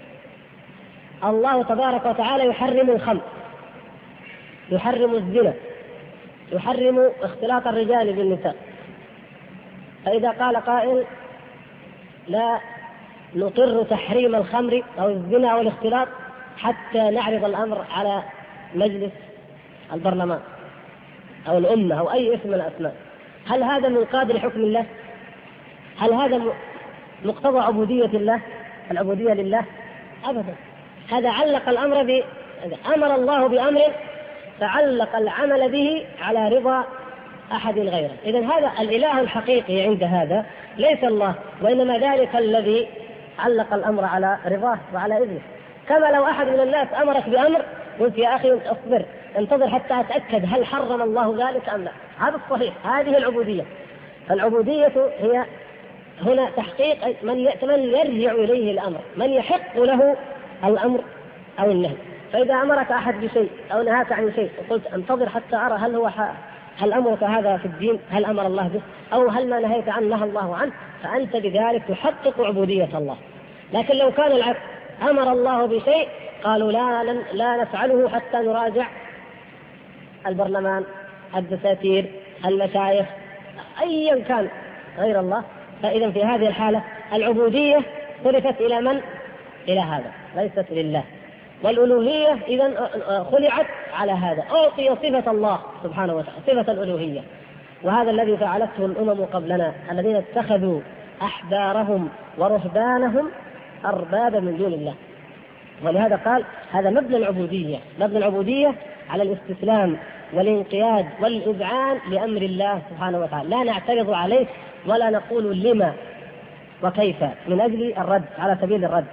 الله تبارك وتعالى يحرم الخمر، يحرم الزنا، يحرم اختلاط الرجال بالنساء. فإذا قال قائل: لا نقر تحريم الخمر أو الزنا أو الاختلاط حتى نعرض الأمر على مجلس البرلمان أو الأمة أو أي اسم من الأسماء، هل هذا من قادر حكم الله؟ هل هذا مقتضى عبودية الله، العبودية لله؟ أبدا. هذا علق الأمر أمر الله بأمر فعلق العمل به على رضا أحد غيره. إذن هذا الإله الحقيقي عند هذا ليس الله، وإنما ذلك الذي علق الأمر على رضاه وعلى إذنه. كما لو أحد من الناس أمرك بأمر قلت: يا أخي اصبر، انتظر حتى أتأكد هل حرم الله ذلك أم لا. هذا الصحيح، هذه العبودية. فالعبودية هي هنا تحقيق من يرجع إليه الأمر، من يحق له الأمر أو النهي. فإذا أمرك أحد بشيء أو نهاك عن شيء وقلت: انتظر حتى أرى هل أمرك هذا في الدين، هل أمر الله به، أو هل ما نهيت عنه نهى الله عنه، فأنت بذلك تحقق عبودية الله. لكن لو كان العكس، أمر الله بشيء قالوا لا نفعله حتى نراجع البرلمان، الدساتير، المشايخ، أيا كان غير الله، فإذا في هذه الحالة العبودية صرفت إلى من؟ إلى هذا، ليست لله. والألوهية إذن خلعت على هذا، أعطي صفة الله سبحانه وتعالى، صفة الألوهية. وهذا الذي فعلته الأمم قبلنا الذين اتخذوا أحبارهم ورهبانهم أربابا من دون الله. ولهذا قال: هذا مبنى العبودية، مبنى العبودية على الاستسلام والانقياد والإذعان لأمر الله سبحانه وتعالى، لا نعترض عليه ولا نقول لما وكيف من أجل الرد على سبيل الرد.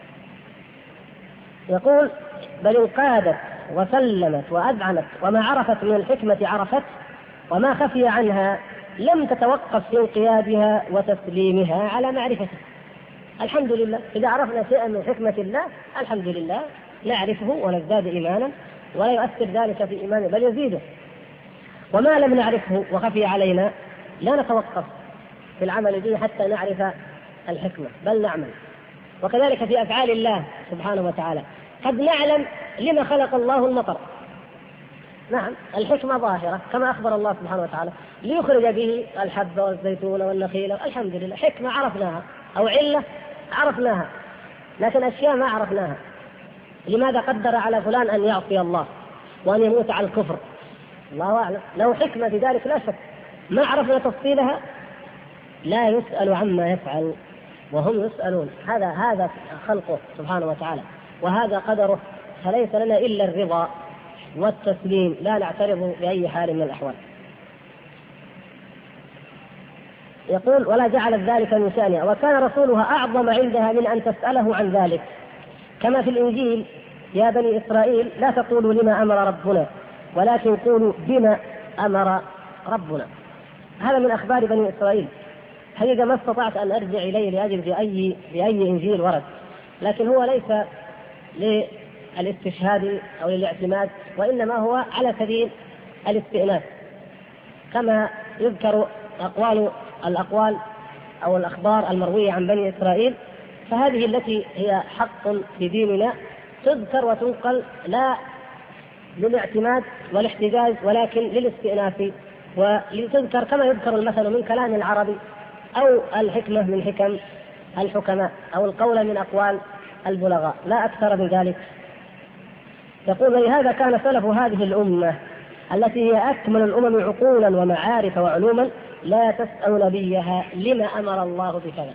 يقول: بل انقادت وسلمت وأذعنت، وما عرفت من الحكمة عرفت، وما خفي عنها لم تتوقف في انقيادها وتسليمها على معرفته. الحمد لله، إذا عرفنا شيئا من حكمة الله الحمد لله نعرفه ونزداد إيمانا، ولا يؤثر ذلك في إيمانه بل يزيده. وما لم نعرفه وخفي علينا لا نتوقف في العمل به حتى نعرف الحكمة بل نعمل. وكذلك في أفعال الله سبحانه وتعالى، قد نعلم لما خلق الله المطر، نعم الحكمة ظاهرة كما أخبر الله سبحانه وتعالى ليخرج به الحب والزيتون والنخيل، الحمد لله حكمة عرفناها أو علة عرفناها، لكن أشياء ما عرفناها. لماذا قدر على فلان أن يعصي الله وأن يموت على الكفر؟ الله أعلم، له حكمة في ذلك لا شك، ما عرفنا تفصيلها. لا يسأل عما يفعل وهم يسألون، هذا خلقه سبحانه وتعالى وهذا قدره، فليس لنا إلا الرضا والتسليم، لا نعترض بأي حال من الأحوال. يقول: ولا جعلت ذلك من شأنها، وكان رسولها أعظم عندها من أن تسأله عن ذلك، كما في الإنجيل: يا بني إسرائيل لا تقولوا لما أمر ربنا ولكن قولوا بما أمر ربنا. هذا من أخبار بني إسرائيل. حقيقة ما استطعت أن أرجع إليه لأجل بأي إنجيل ورد، لكن هو ليس للاستشهاد أو للاعتماد، وإنما هو على سبيل الاستئناس، كما يذكر الأقوال أو الأخبار المروية عن بني إسرائيل، فهذه التي هي حق في ديننا تذكر وتنقل لا للاعتماد والاحتجاج ولكن للاستئناس، ولتذكر كما يذكر المثل من كلام العربي أو الحكمة من حكم الحكماء أو القول من أقوال البلغاء، لا أكثر من ذلك. يقول: ولهذا كان سلف هذه الأمة التي هي أكمل الأمم عقولا ومعارف وعلوما لا تسأل نبيها لما أمر الله بكذا.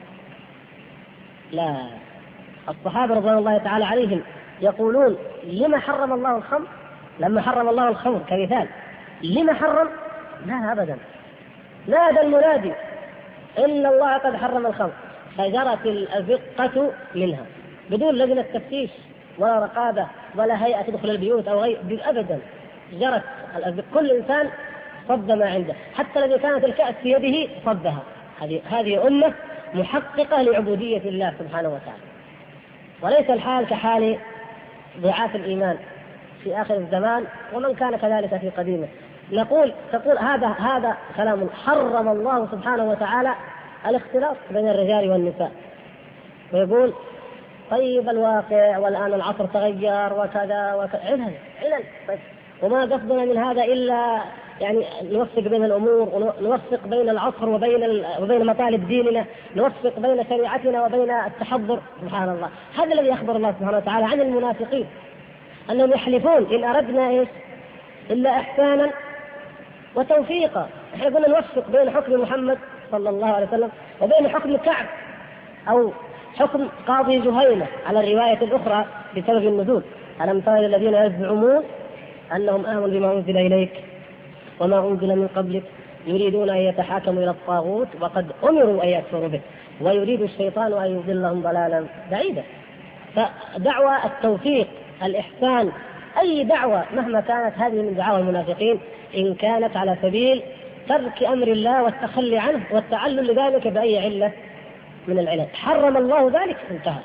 لا، الصحابة رضوان الله تعالى عليهم يقولون: لما حرم الله الخمر؟ لما حرم الله الخمر كمثال، لما حرم؟ لا أبدا. نادى المنادي: إن الله قد حرم الخمر، فجرت الأزقة منها بدون لجنة تفتيش ولا رقابة ولا هيئة تدخل البيوت أو غير أبدا. جرت الأزقة، كل إنسان صد ما عنده، حتى الذي كانت الكأس في يده صدها. هذه أمة محققة لعبودية الله سبحانه وتعالى، وليس الحال كحال ضعاف الإيمان في آخر الزمان ومن كان كذلك في قديمه. تقول هذا كلام. حرم الله سبحانه وتعالى الاختلاط بين الرجال والنساء، ويقول: طيب الواقع والآن العصر تغير وكذا علل. وما قصدنا من هذا إلا يعني نوفق بين الأمور، ونوفق بين العصر وبين مطالب ديننا، نوفق بين شريعتنا وبين التحضر. سبحان الله، هذا الذي يخبر الله سبحانه وتعالى عن المنافقين، أنهم يحلفون إن أردنا إلا إحسانا وتوفيقا. احنا قلنا نوفق بين حكم محمد صلى الله عليه وسلم وبين حكم كعب أو حكم قاضي جهينة على الرواية الأخرى بسبب النزول: ألم تر الذين يزعمون أنهم آمنوا بما أنزل إليك وما أنزل من قبلك يريدون أن يتحاكموا إلى الطاغوت وقد أمروا أن يكفروا به ويريد الشيطان أن يضلهم ضلالا بعيدا. فدعوى التوفيق، الإحسان، أي دعوة مهما كانت هذه من دعاوى المنافقين إن كانت على سبيل ترك أمر الله والتخلي عنه والتعلل لذلك بأي علة من العلل. حرم الله ذلك، انتهى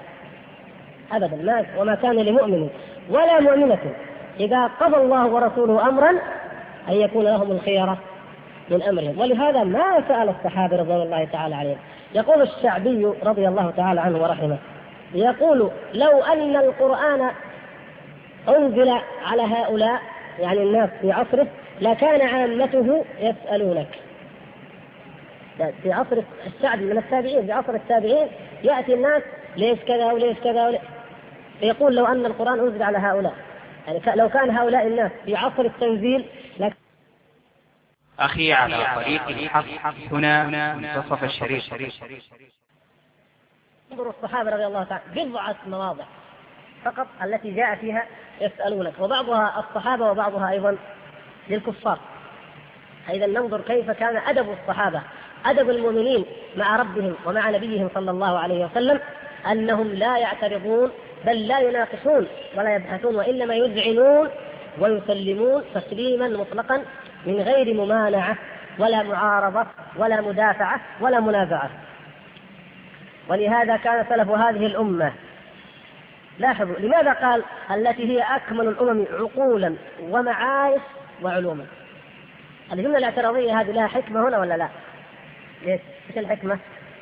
أبدا. وما كان لمؤمن ولا مؤمنة إذا قضى الله ورسوله أمرا أن يكون لهم الخيرة من أمرهم. ولهذا ما سأل الصحابة رضي الله تعالى عليهم. يقول الشعبي رضي الله تعالى عنه ورحمه، يقول: لو أن القرآن أنزل على هؤلاء يعني الناس في عصره لكان عامته يسألونك. في عصر الشعبي من التابعين، في عصر التابعين يأتي الناس: ليش كذا وليش كذا يقول: لو أن القرآن أنزل على هؤلاء، يعني لو كان هؤلاء الناس في عصر التنزيل أخي على طريق الحق هنا منتصف الشريط. انظروا الصحابة رضي الله تعالى بضعة مواضع فقط التي جاء فيها يسألونك، وبعضها الصحابة وبعضها أيضا للكفار. إذا ننظر كيف كان أدب الصحابة، أدب المؤمنين مع ربهم ومع نبيهم صلى الله عليه وسلم، أنهم لا يعترضون بل لا يناقشون ولا يبحثون، وإنما يذعنون ويسلمون تسليما مطلقا من غير ممانعة ولا معارضة ولا مدافعة ولا منازعة. ولهذا كان سلف هذه الأمة. لاحظوا لماذا قال التي هي أكمل الأمم عقولا ومعارف وعلوما؟ الجملة الاعتراضية هذه لها حكمة هنا ولا لا؟ ليش؟ ايش الحكمة؟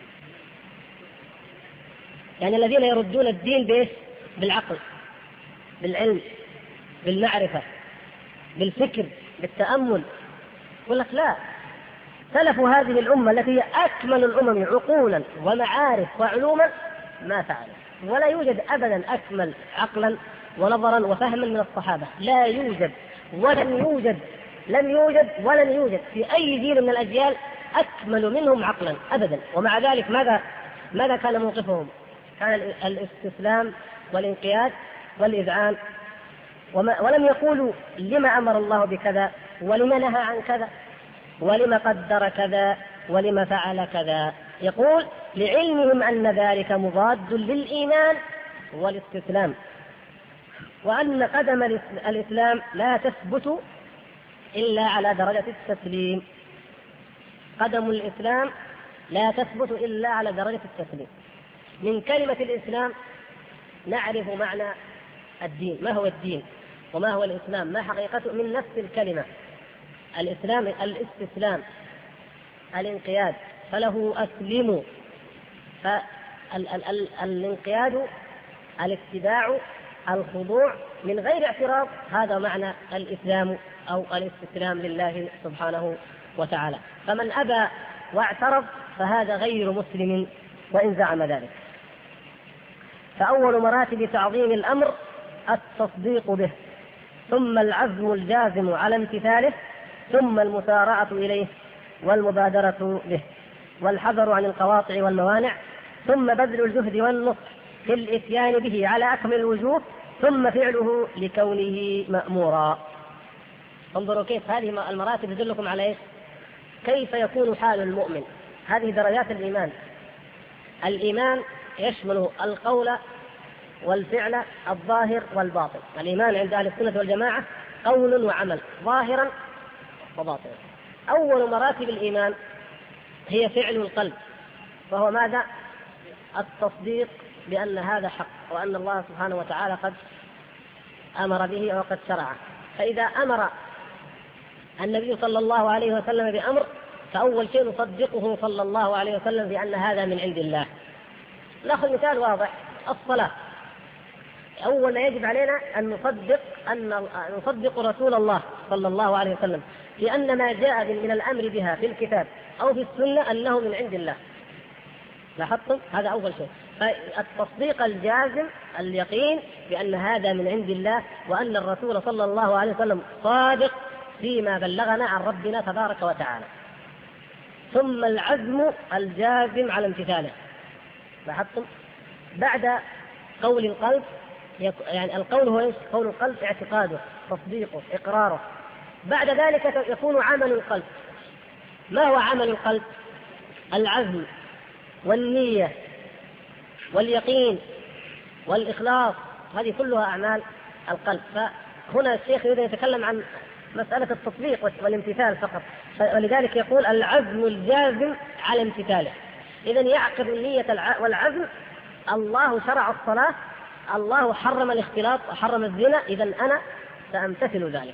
يعني الذين يردون الدين بإيش؟ بالعقل، بالعلم، بالمعرفة، بالفكر، بالتأمل. يقول لك لا، سلف هذه الأمة التي هي أكمل الأمم عقولا ومعارف وعلوما ما فعل، ولا يوجد أبدا أكمل عقلا ونظرا وفهما من الصحابة. لا يوجد ولن يوجد، لم يوجد ولن يوجد في أي جيل من الأجيال أكمل منهم عقلا أبدا. ومع ذلك ماذا كان موقفهم؟ كان الاستسلام والانقياد والإذعان، ولم يقولوا لما أمر الله بكذا ولما نهى عن كذا ولما قدر كذا ولما فعل كذا. يقول: لعلمهم أن ذلك مضاد للإيمان والاستسلام، وأن قدم الإسلام لا تثبت إلا على درجة التسليم. قدم الإسلام لا تثبت إلا على درجة التسليم. من كلمة الإسلام نعرف معنى الدين، ما هو الدين وما هو الإسلام، ما حقيقته من نفس الكلمة. الإسلام الاستسلام، الانقياد، فله أسلموا، فالانقياد، الاتباع، الخضوع من غير اعتراض، هذا معنى الإسلام أو الاستسلام لله سبحانه وتعالى. فمن أبى واعترض فهذا غير مسلم وإن زعم ذلك. فأول مراتب تعظيم الأمر التصديق به، ثم العزم الجازم على امتثاله، ثم المسارعة إليه والمبادرة به، والحذر عن القواطع والموانع، ثم بذل الجهد والنصح في الإتيان به على أكمل الوجوه، ثم فعله لكونه مأمورا. انظروا كيف هذه المراتب تدلكم على كيف يكون حال المؤمن. هذه درجات الإيمان. الإيمان يشمل القول والفعل الظاهر والباطن. الإيمان عند أهل السنة والجماعة قول وعمل، ظاهرا وباطنا. أول مراتب الإيمان هي فعل القلب، وهو ماذا؟ التصديق بأن هذا حق، وأن الله سبحانه وتعالى قد أمر به وقد شرعه. فإذا أمر النبي صلى الله عليه وسلم بأمر، فأول شيء نصدقه صلى الله عليه وسلم بأن هذا من عند الله. نأخذ مثال واضح، الصلاة. أول ما يجب علينا أن نصدق رسول الله صلى الله عليه وسلم لأن ما جاء من الأمر بها في الكتاب أو في السنة أنه من عند الله. لاحظتم؟ هذا أول شيء. فالتصديق الجازم، اليقين بأن هذا من عند الله، وأن الرسول صلى الله عليه وسلم صادق فيما بلغنا عن ربنا تبارك وتعالى. ثم العزم الجازم على امتثاله. لاحظتم؟ بعد قول القلب، يعني القول هو قول القلب، اعتقاده، تصديقه، إقراره. بعد ذلك يكون عمل القلب. ما هو عمل القلب؟ العزم والنية واليقين والإخلاص، هذه كلها أعمال القلب. فهنا الشيخ يريد أن يتكلم عن مسألة التطبيق والامتثال فقط، ولذلك يقول العزم الجازم على امتثاله. إذن يعقد النية والعزم. الله شرع الصلاة، الله حرم الاختلاط وحرم الزنا، إذن أنا سأمتثل ذلك،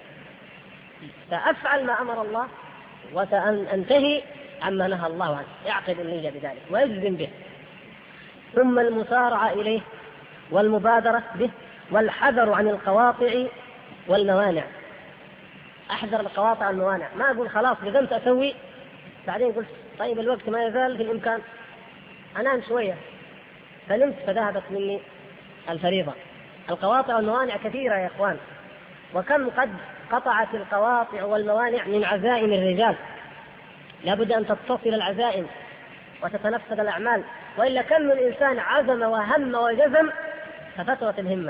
سأفعل ما أمر الله وسأنتهي عما نهى الله عنه. يعقد النية بذلك ويجزم به. ثم المسارعة إليه والمبادرة به، والحذر عن القواطع والموانع. أحذر القواطع والموانع، ما أقول خلاص قدمت أسوي بعدين قلت طيب الوقت ما يزال في الإمكان أنام شوية، فنمت فذهبت مني الفريضة. القواطع والموانع كثيرة يا إخوان، وكم قد قطعت القواطع والموانع من عزائم الرجال. لابد أن تتصل العزائم وتتنفذ الأعمال، وإلا كم من إنسان عزم وهم وجزم ففترت الهمة.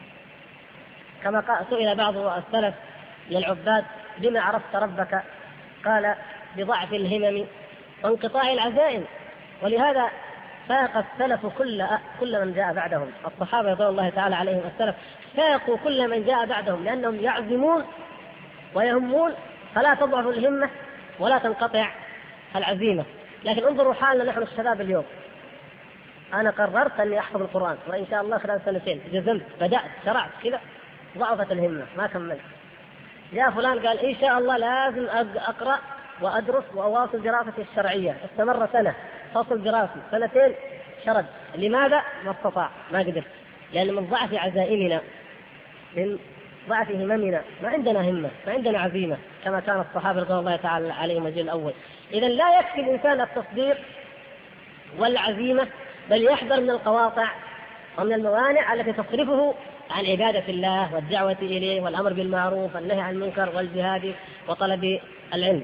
كما سئل بعض السلف للعباد بما عرفت ربك؟ قال بضعف الهمم وانقطاع العزائم. ولهذا فاق السلف كل من جاء بعدهم. الصحابة رضي الله تعالى عليهم السلف فاقوا كل من جاء بعدهم، لأنهم يعزمون ويهمون فلا تضعف الهمة ولا تنقطع العزيمة. لكن انظروا حالنا نحن الشباب اليوم. أنا قررت أني أحفظ القرآن وإن شاء الله خلال سنتين جزمت، بدأت، شرعت كذا، ضعفت الهمة ما كملت. جاء فلان قال إن شاء الله لازم أقرأ وأدرس وأواصل دراستي الشرعية، استمر سنة فصل دراسي، سنتين شرد. لماذا؟ ما استطاع، ما قدر، لأن من ضعف عزائمنا، من ضعف هممنا، ما عندنا همة، ما عندنا عزيمة كما كان الصحابة رضي الله تعالى عليهم الجيل الأول. إذن لا يكفي الإنسان التصديق والعزيمة، بل يحذر من القواطع ومن الموانع التي تصرفه عن عبادة الله والدعوة إليه والأمر بالمعروف والنهي عن المنكر والجهاد وطلب العلم.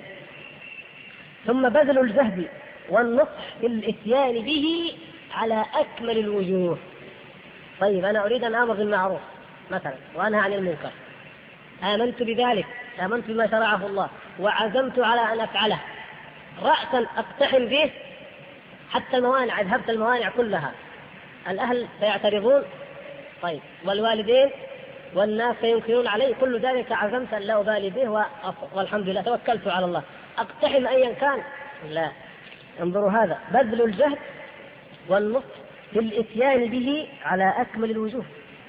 ثم بذل الجهد والنصح في الإتيان به على أكمل الوجوه. طيب أنا أريد أن أمر بالمعروف مثلا وأنهى عن المنكر، آمنت بذلك، آمنت بما شرعه الله وعزمت على أن أفعله، رأسا أقتحم به حتى الموانع، أذهبت الموانع كلها. الأهل سيعترضون، طيب، والوالدين والناس سينكرون علي، كل ذلك عزمت أن لا أبالي به والحمد لله توكلت على الله. أقتحم أيا كان؟ لا. انظروا هذا بذل الجهد والنصح في الإتيان به على أكمل الوجوه.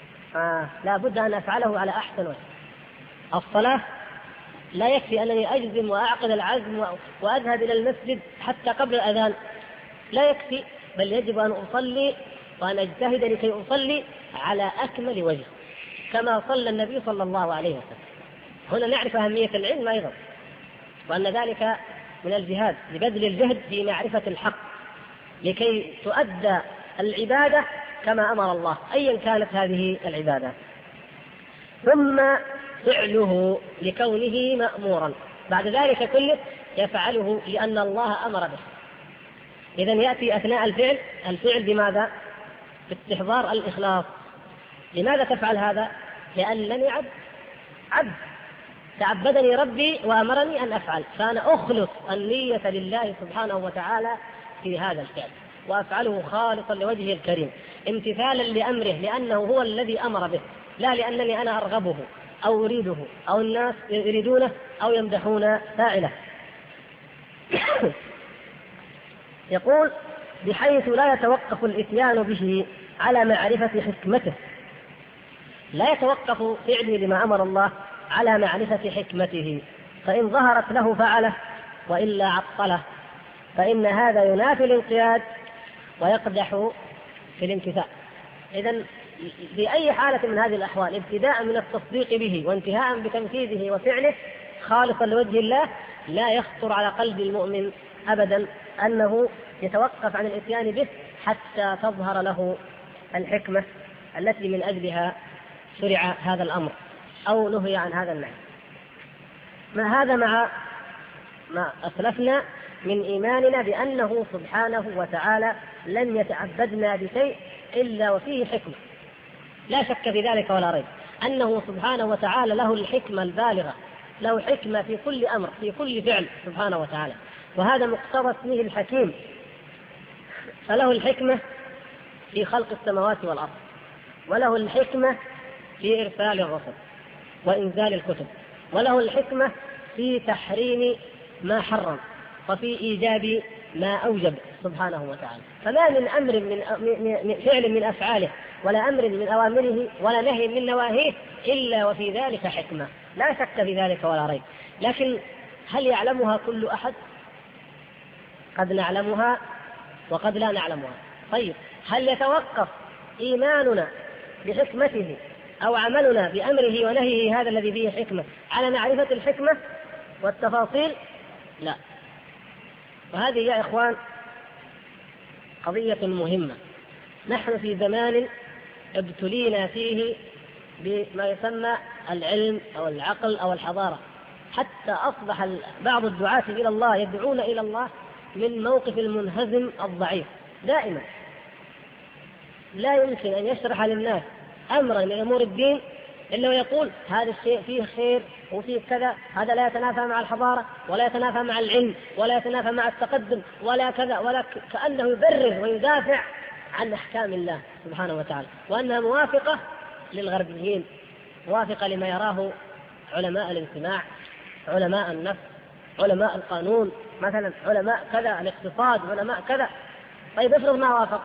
لا بد أن أفعله على أحسن وجه. الصلاة لا يكفي أنني أجزم وأعقد العزم وأذهب إلى المسجد حتى قبل الأذان، لا يكفي، بل يجب أن أصلي وأن أجتهد لكي أصلي على أكمل وجه كما صلى النبي صلى الله عليه وسلم. هنا نعرف أهمية العلم أيضا، وأن ذلك من الجهاد، لبذل الجهد في معرفة الحق لكي تؤدى العبادة كما أمر الله أيا كانت هذه العبادة. ثم فعله لكونه مأمورا، بعد ذلك كله يفعله لأن الله أمر به. إذن يأتي أثناء الفعل بماذا؟ باستحضار الإخلاص. لماذا تفعل هذا؟ لأنني عبد تعبدني ربي وأمرني أن أفعل، فأنا أخلص النية لله سبحانه وتعالى في هذا الفعل وأفعله خالصا لوجهه الكريم امتثالا لأمره، لأنه هو الذي أمر به، لا لأنني أنا أرغبه أو أريده أو الناس يريدونه أو يمدحون فاعله. يقول بحيث لا يتوقف الإتيان به على معرفة حكمته، لا يتوقف فعلي لما أمر الله على معرفة حكمته، فإن ظهرت له فعله وإلا عطله، فإن هذا ينافي الانقياد ويقدح في الامتثال. إذن بأي حالة من هذه الأحوال ابتداء من التصديق به وانتهاء بتنفيذه وفعله خالصا لوجه الله لا يخطر على قلب المؤمن أبدا أنه يتوقف عن الإتيان به حتى تظهر له الحكمة التي من أجلها شرع هذا الأمر أو نهي عن هذا النهي. ما هذا مع ما أسلفنا من إيماننا بأنه سبحانه وتعالى لن يتعبدنا بشيء إلا وفيه حكمة، لا شك في ذلك ولا ريب، أنه سبحانه وتعالى له الحكمة البالغة، له حكمة في كل أمر في كل فعل سبحانه وتعالى، وهذا مقتضى اسمه الحكيم. فله الحكمة في خلق السماوات والأرض، وله الحكمة في إرسال الرسل وإنزال الكتب، وله الحكمة في تحريم ما حرم وفي إيجاب ما أوجب سبحانه وتعالى. فما من أمر من فعل من أفعاله ولا أمر من أوامره ولا نهي من نواهيه إلا وفي ذلك حكمة، لا شك في ذلك ولا ريب. لكن هل يعلمها كل أحد؟ قد نعلمها وقد لا نعلمها. طيب هل يتوقف إيماننا بحكمته أو عملنا بأمره ونهيه هذا الذي فيه حكمة على معرفة الحكمة والتفاصيل؟ لا. وهذه يا إخوان قضية مهمة. نحن في زمان ابتلينا فيه بما يسمى العلم أو العقل أو الحضارة، حتى أصبح بعض الدعاة إلى الله يدعون إلى الله من موقف المنهزم الضعيف دائما. لا يمكن أن يشرح للناس أمرا من أمور الدين إلا ويقول هذا الشيء فيه خير وفيه كذا، هذا لا يتنافى مع الحضارة ولا يتنافى مع العلم ولا يتنافى مع التقدم ولا كذا ولا كأنه يبرر ويدافع عن أحكام الله سبحانه وتعالى، وأنها موافقة للغربيين، موافقة لما يراه علماء الاجتماع، علماء النفس، علماء القانون مثلا، علماء كذا الاقتصاد، علماء كذا. طيب افرض ما وافق،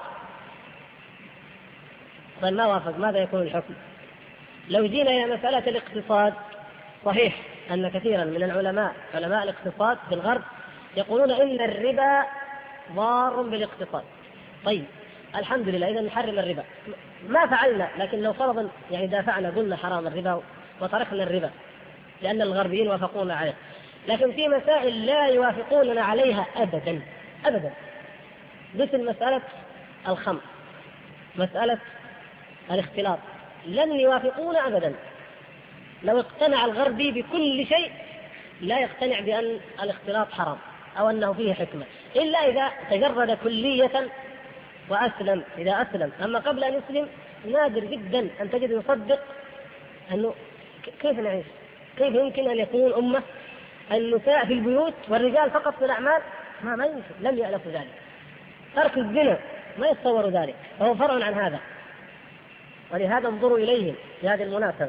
طيب ما وافق ماذا يكون الحكم؟ لو جينا إلى مسألة الاقتصاد، صحيح أن كثيرا من العلماء علماء الاقتصاد في الغرب يقولون إن الربا ضار بالاقتصاد. طيب الحمد لله، إذا نحرم الربا. ما فعلنا، لكن لو فرضا يعني دافعنا قلنا حرام الربا وتركنا الربا لأن الغربيين وافقونا عليه، لكن في مسائل لا يوافقوننا عليها أبدا أبدا، مثل مسألة الخمر، مسألة الاختلاط، لن يوافقونا أبدا. لو اقتنع الغربي بكل شيء لا يقتنع بأن الاختلاط حرام أو أنه فيه حكمة إلا إذا تجرد كلية وأسلم، إذا أسلم. أما قبل أن يسلم نادر جدا أن تجد يصدق أنه كيف نعيش، كيف يمكن أن يكون أمة النساء في البيوت والرجال فقط في الأعمال، ما يمكن، لم يألفوا ذلك. ترك الزنا ما يتصور ذلك، فهو فرع عن هذا. ولهذا انظروا إليهم في هذه المناسبة.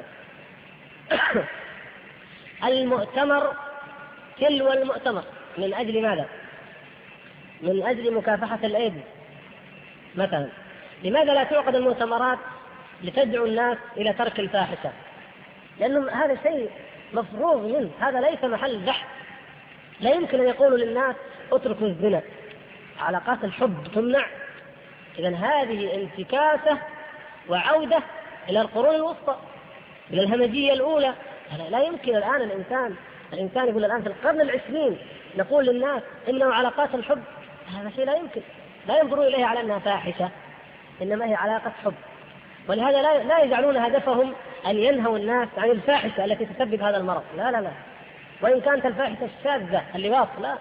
المؤتمر تلو المؤتمر من أجل ماذا؟ من أجل مكافحة الأيدي مثلا. لماذا لا تعقد المؤتمرات لتدعو الناس إلى ترك الفاحشة؟ لأنه هذا شيء مفروغ منه، هذا ليس محل بحث. لا يمكن أن يقولوا للناس اتركوا الزنا، علاقات الحب تمنع. إذن هذه انتكاسة وعودة إلى القرون الوسطى، إلى الهمجية الأولى. لا يمكن الآن الإنسان يقول الآن في القرن العشرين نقول للناس إنه علاقات الحب، هذا شيء لا يمكن. لا ينظرون إليها على أنها فاحشة، إنما هي علاقة حب. ولهذا لا يجعلون هدفهم أن ينهوا الناس عن الفاحشة التي تسبب هذا المرض، لا لا لا. وإن كانت الفاحشة الشاذة اللواط، لا،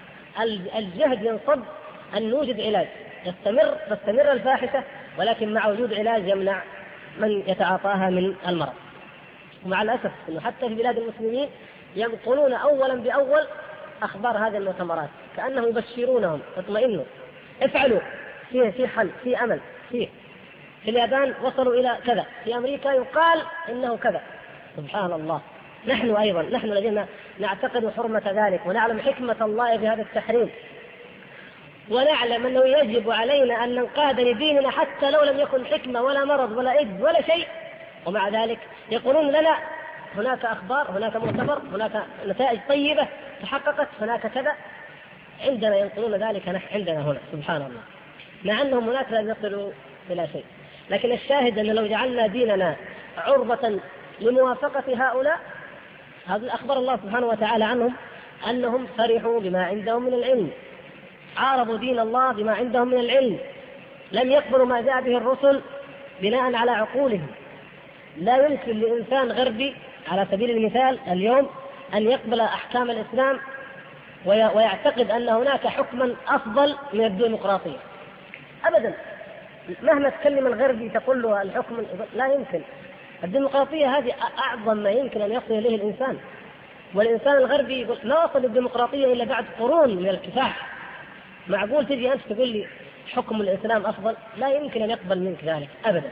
الجهد ينصب أن نوجد علاج. تستمر الفاحشة، ولكن مع وجود علاج يمنع من يتعاطاها من المرض. ومع الأسف أنه حتى في بلاد المسلمين ينقلون أولا بأول أخبار هذه المؤتمرات كأنهم يبشرونهم، اطمئنوا، افعلوا، في حل، في أمل، في اليابان وصلوا إلى كذا، في أمريكا يقال إنه كذا. سبحان الله. نحن أيضا، نحن الذين نعتقد حرمة ذلك ونعلم حكمة الله في هذا التحريم، ونعلم أنه يجب علينا أن ننقاد لديننا حتى لو لم يكن حكمة ولا مرض ولا إيدز ولا شيء، ومع ذلك يقولون لنا هناك أخبار، هناك مؤتمر، هناك نتائج طيبة تحققت، هناك كذا. عندنا ينقلون ذلك عندنا هنا، سبحان الله، مع أنهم هناك لا يصلوا إلى شيء. لكن الشاهد أن لو جعلنا ديننا عرضة لموافقة هؤلاء، هذا أخبر الله سبحانه وتعالى عنهم أنهم فرحوا بما عندهم من العلم، عارضوا دين الله بما عندهم من العلم، لم يقبلوا ما جاء به الرسل بناء على عقولهم. لا يمكن لإنسان غربي على سبيل المثال اليوم أن يقبل أحكام الإسلام ويعتقد أن هناك حكما أفضل من الديمقراطية أبدا. مهما تكلم الغربي تقول له الحكم، لا يمكن. الديمقراطية هذه أعظم ما يمكن أن يصل إليه الإنسان، والإنسان الغربي يقول ما وصل الديمقراطية إلا بعد قرون من الكفاح. معقول تجي أنت تقول لي حكم الإسلام أفضل؟ لا يمكن أن يقبل منك ذلك أبدا.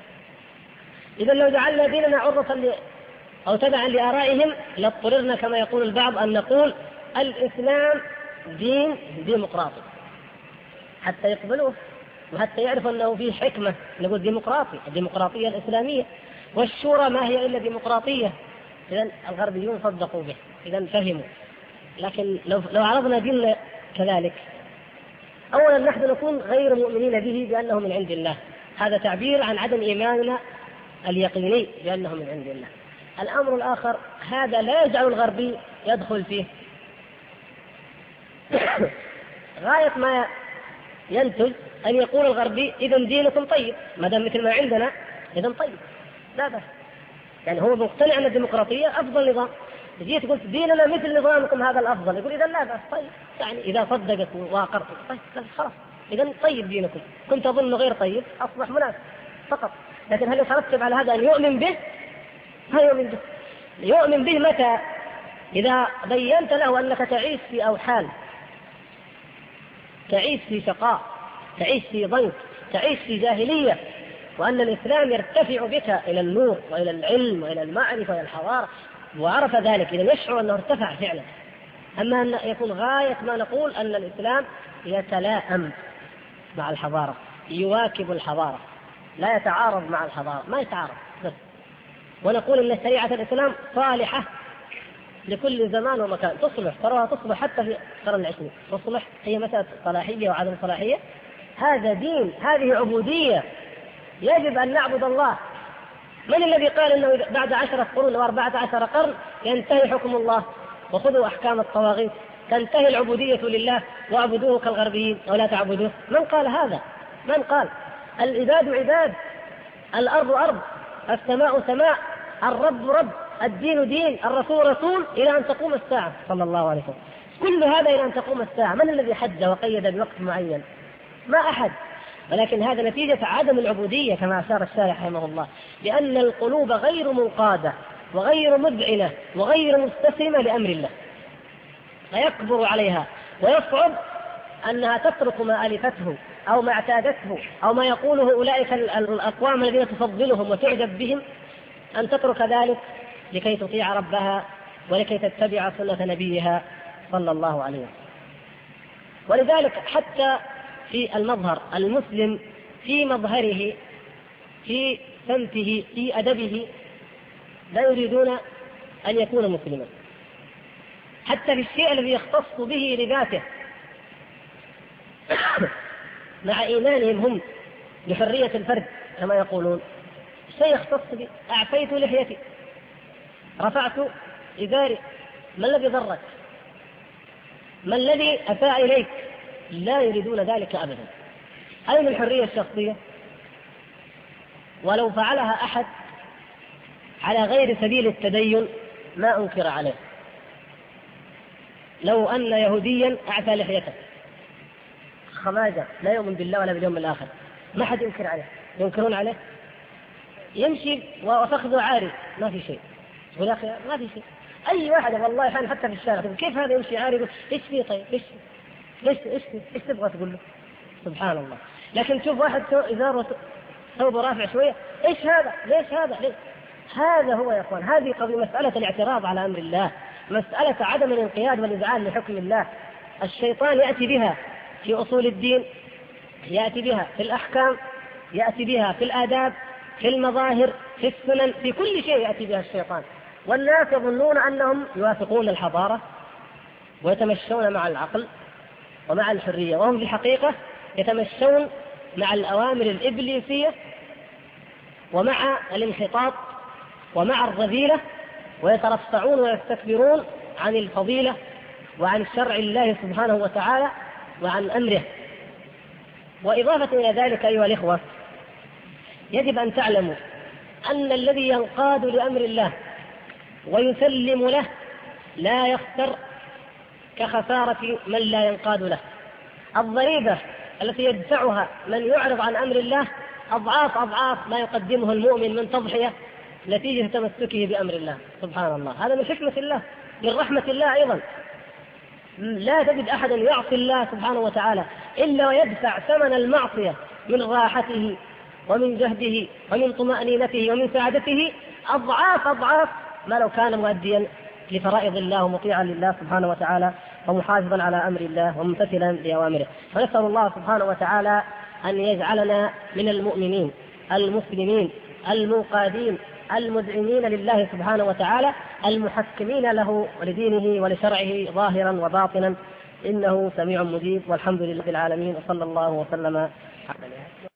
إذا لو جعلنا ديننا عرضة أو تبعا لآرائهم لاضطررنا كما يقول البعض أن نقول الإسلام دين ديمقراطي حتى يقبلوه، وحتى يعرفوا أنه فيه حكمة. نقول ديمقراطي، الديمقراطية الإسلامية، والشورى ما هي إلا ديمقراطية. إذا الغربيون صدقوا به، إذا فهموا. لكن لو عرضنا ديننا كذلك، أولا نحن نكون غير مؤمنين به بأنه من عند الله، هذا تعبير عن عدم إيماننا اليقيني بأنه من عند الله. الأمر الآخر، هذا لا يجعل الغربي يدخل فيه. غاية ما ينتج أن يقول الغربي إذا دينكم طيب، ما دام مثل ما عندنا إذا طيب، لا بس. يعني هو مقتنع أن الديمقراطية أفضل نظام، جيت قلت ديننا مثل نظامكم هذا الأفضل، يقول إذا لا بس طيب. يعني إذا صدقت وواقرت طيب خلاص، إذا طيب دينكم، كنت أظن غير طيب أصبح مناسب فقط. لكن هل يترتب على هذا أن يؤمن به؟ لا يؤمن به. يؤمن به متى؟ إذا بينت له أنك تعيش في أوحال، تعيش في شقاء، تعيش في ضنك، تعيش في جاهلية، وأن الإسلام يرتفع بك إلى النور وإلى العلم وإلى المعرفة وإلى الحضارة، وعرف ذلك إذا يشعر أنه ارتفع فعلا. أما أن يكون غاية ما نقول أن الإسلام يتلائم مع الحضارة، يواكب الحضارة، لا يتعارض مع الحضارة، ما يتعارض بس. ونقول أن شريعة الإسلام صالحة لكل زمان ومكان، تراها تصلح حتى في القرن العشرين، تصلح. هي مسألة صلاحية وعدم صلاحية، هذا دين، هذه عبودية، يجب أن نعبد الله. من الذي قال أنه بعد 10 قرون أو 14 قرن ينتهي حكم الله وخذوا أحكام الطواغيت، تنتهي العبودية لله واعبدوه كالغربيين ولا تعبدوه؟ من قال هذا؟ من قال؟ العباد عباد، الأرض أرض، السماء سماء، الرب رب، الدين دين، الرسول رسول، إلى أن تقوم الساعة صلى الله عليه وسلم. كل هذا إلى أن تقوم الساعة. من الذي حد وقيد بوقت معين؟ ما أحد. ولكن هذا نتيجة عدم العبودية كما أشار الشارح رحمه الله، لأن القلوب غير منقادة وغير مذعنة وغير مستسلمة لأمر الله، فيكبر عليها ويصعب أنها تترك ما ألفته أو ما اعتادته أو ما يقوله أولئك الأقوام الذين تفضلهم وتعجب بهم، أن تترك ذلك لكي تطيع ربها ولكي تتبع سنة نبيها صلى الله عليه وسلم. ولذلك حتى في المظهر، المسلم في مظهره، في سمته، في أدبه، لا يريدون أن يكون مسلما. حتى في الشيء الذي يختص به لذاته، مع إيمانهم هم بحرية الفرد كما يقولون، شيء يختص به، أعفيت لحيتي، رفعت إزاري، ما الذي ضرك؟ ما الذي أساء إليك؟ لا يريدون ذلك أبدا. أين الحرية الشخصية؟ ولو فعلها أحد على غير سبيل التدين ما أنكر عليه. لو أن يهوديا أعفى لحيته خماجة لا يؤمن بالله ولا باليوم الآخر، ما حد ينكر عليه. ينكرون عليه؟ يمشي وفخذه عاري ما في شيء، يقول يا أخي ما في شيء. أي واحد والله حتى في الشارع كيف هذا يمشي عاري؟ إيش فيه طيب؟ إيش تبغى تقول له؟ سبحان الله. لكن تشوف واحد إزاره ثوبه رافع شوية، إيش هذا؟ ليش هذا؟ ليش؟ هذا هو يا أخوان، هذه قضية مسألة الاعتراض على أمر الله، مسألة عدم الانقياد والإذعان لحكم الله. الشيطان يأتي بها في أصول الدين، يأتي بها في الأحكام، يأتي بها في الآداب، في المظاهر، في السنن، في كل شيء يأتي بها الشيطان. والناس يظنون أنهم يوافقون الحضارة ويتمشون مع العقل ومع الحرية، وهم في الحقيقة يتمشون مع الأوامر الإبليسية ومع الانحطاط ومع الرذيلة، ويترفعون ويستكبرون عن الفضيلة وعن شرع الله سبحانه وتعالى وعن أمره. وإضافة إلى ذلك أيها الإخوة، يجب أن تعلموا أن الذي ينقاد لأمر الله ويسلم له لا يخسر كخسارة من لا ينقاد له. الضريبة التي يدفعها من يعرض عن أمر الله أضعاف ما يقدمه المؤمن من تضحية نتيجة تمسكه بأمر الله. سبحان الله، هذا من حكمة الله، من رحمة الله أيضا. لا تجد أحدا يعصي الله سبحانه وتعالى إلا ويدفع ثمن المعصية من راحته ومن جهده ومن طمأنينته ومن سعادته أضعاف ما لو كان مؤديا لفرائض الله ومطيعا لله سبحانه وتعالى ومحافظا على أمر الله وممتثلا لأوامره. فنسأل الله سبحانه وتعالى أن يجعلنا من المؤمنين المسلمين المنقادين المذعنين لله سبحانه وتعالى المحكمين له ولدينه ولشرعه ظاهرا وباطنا، إنه سميع مجيب. والحمد لله رب العالمين، وصلى الله وسلم.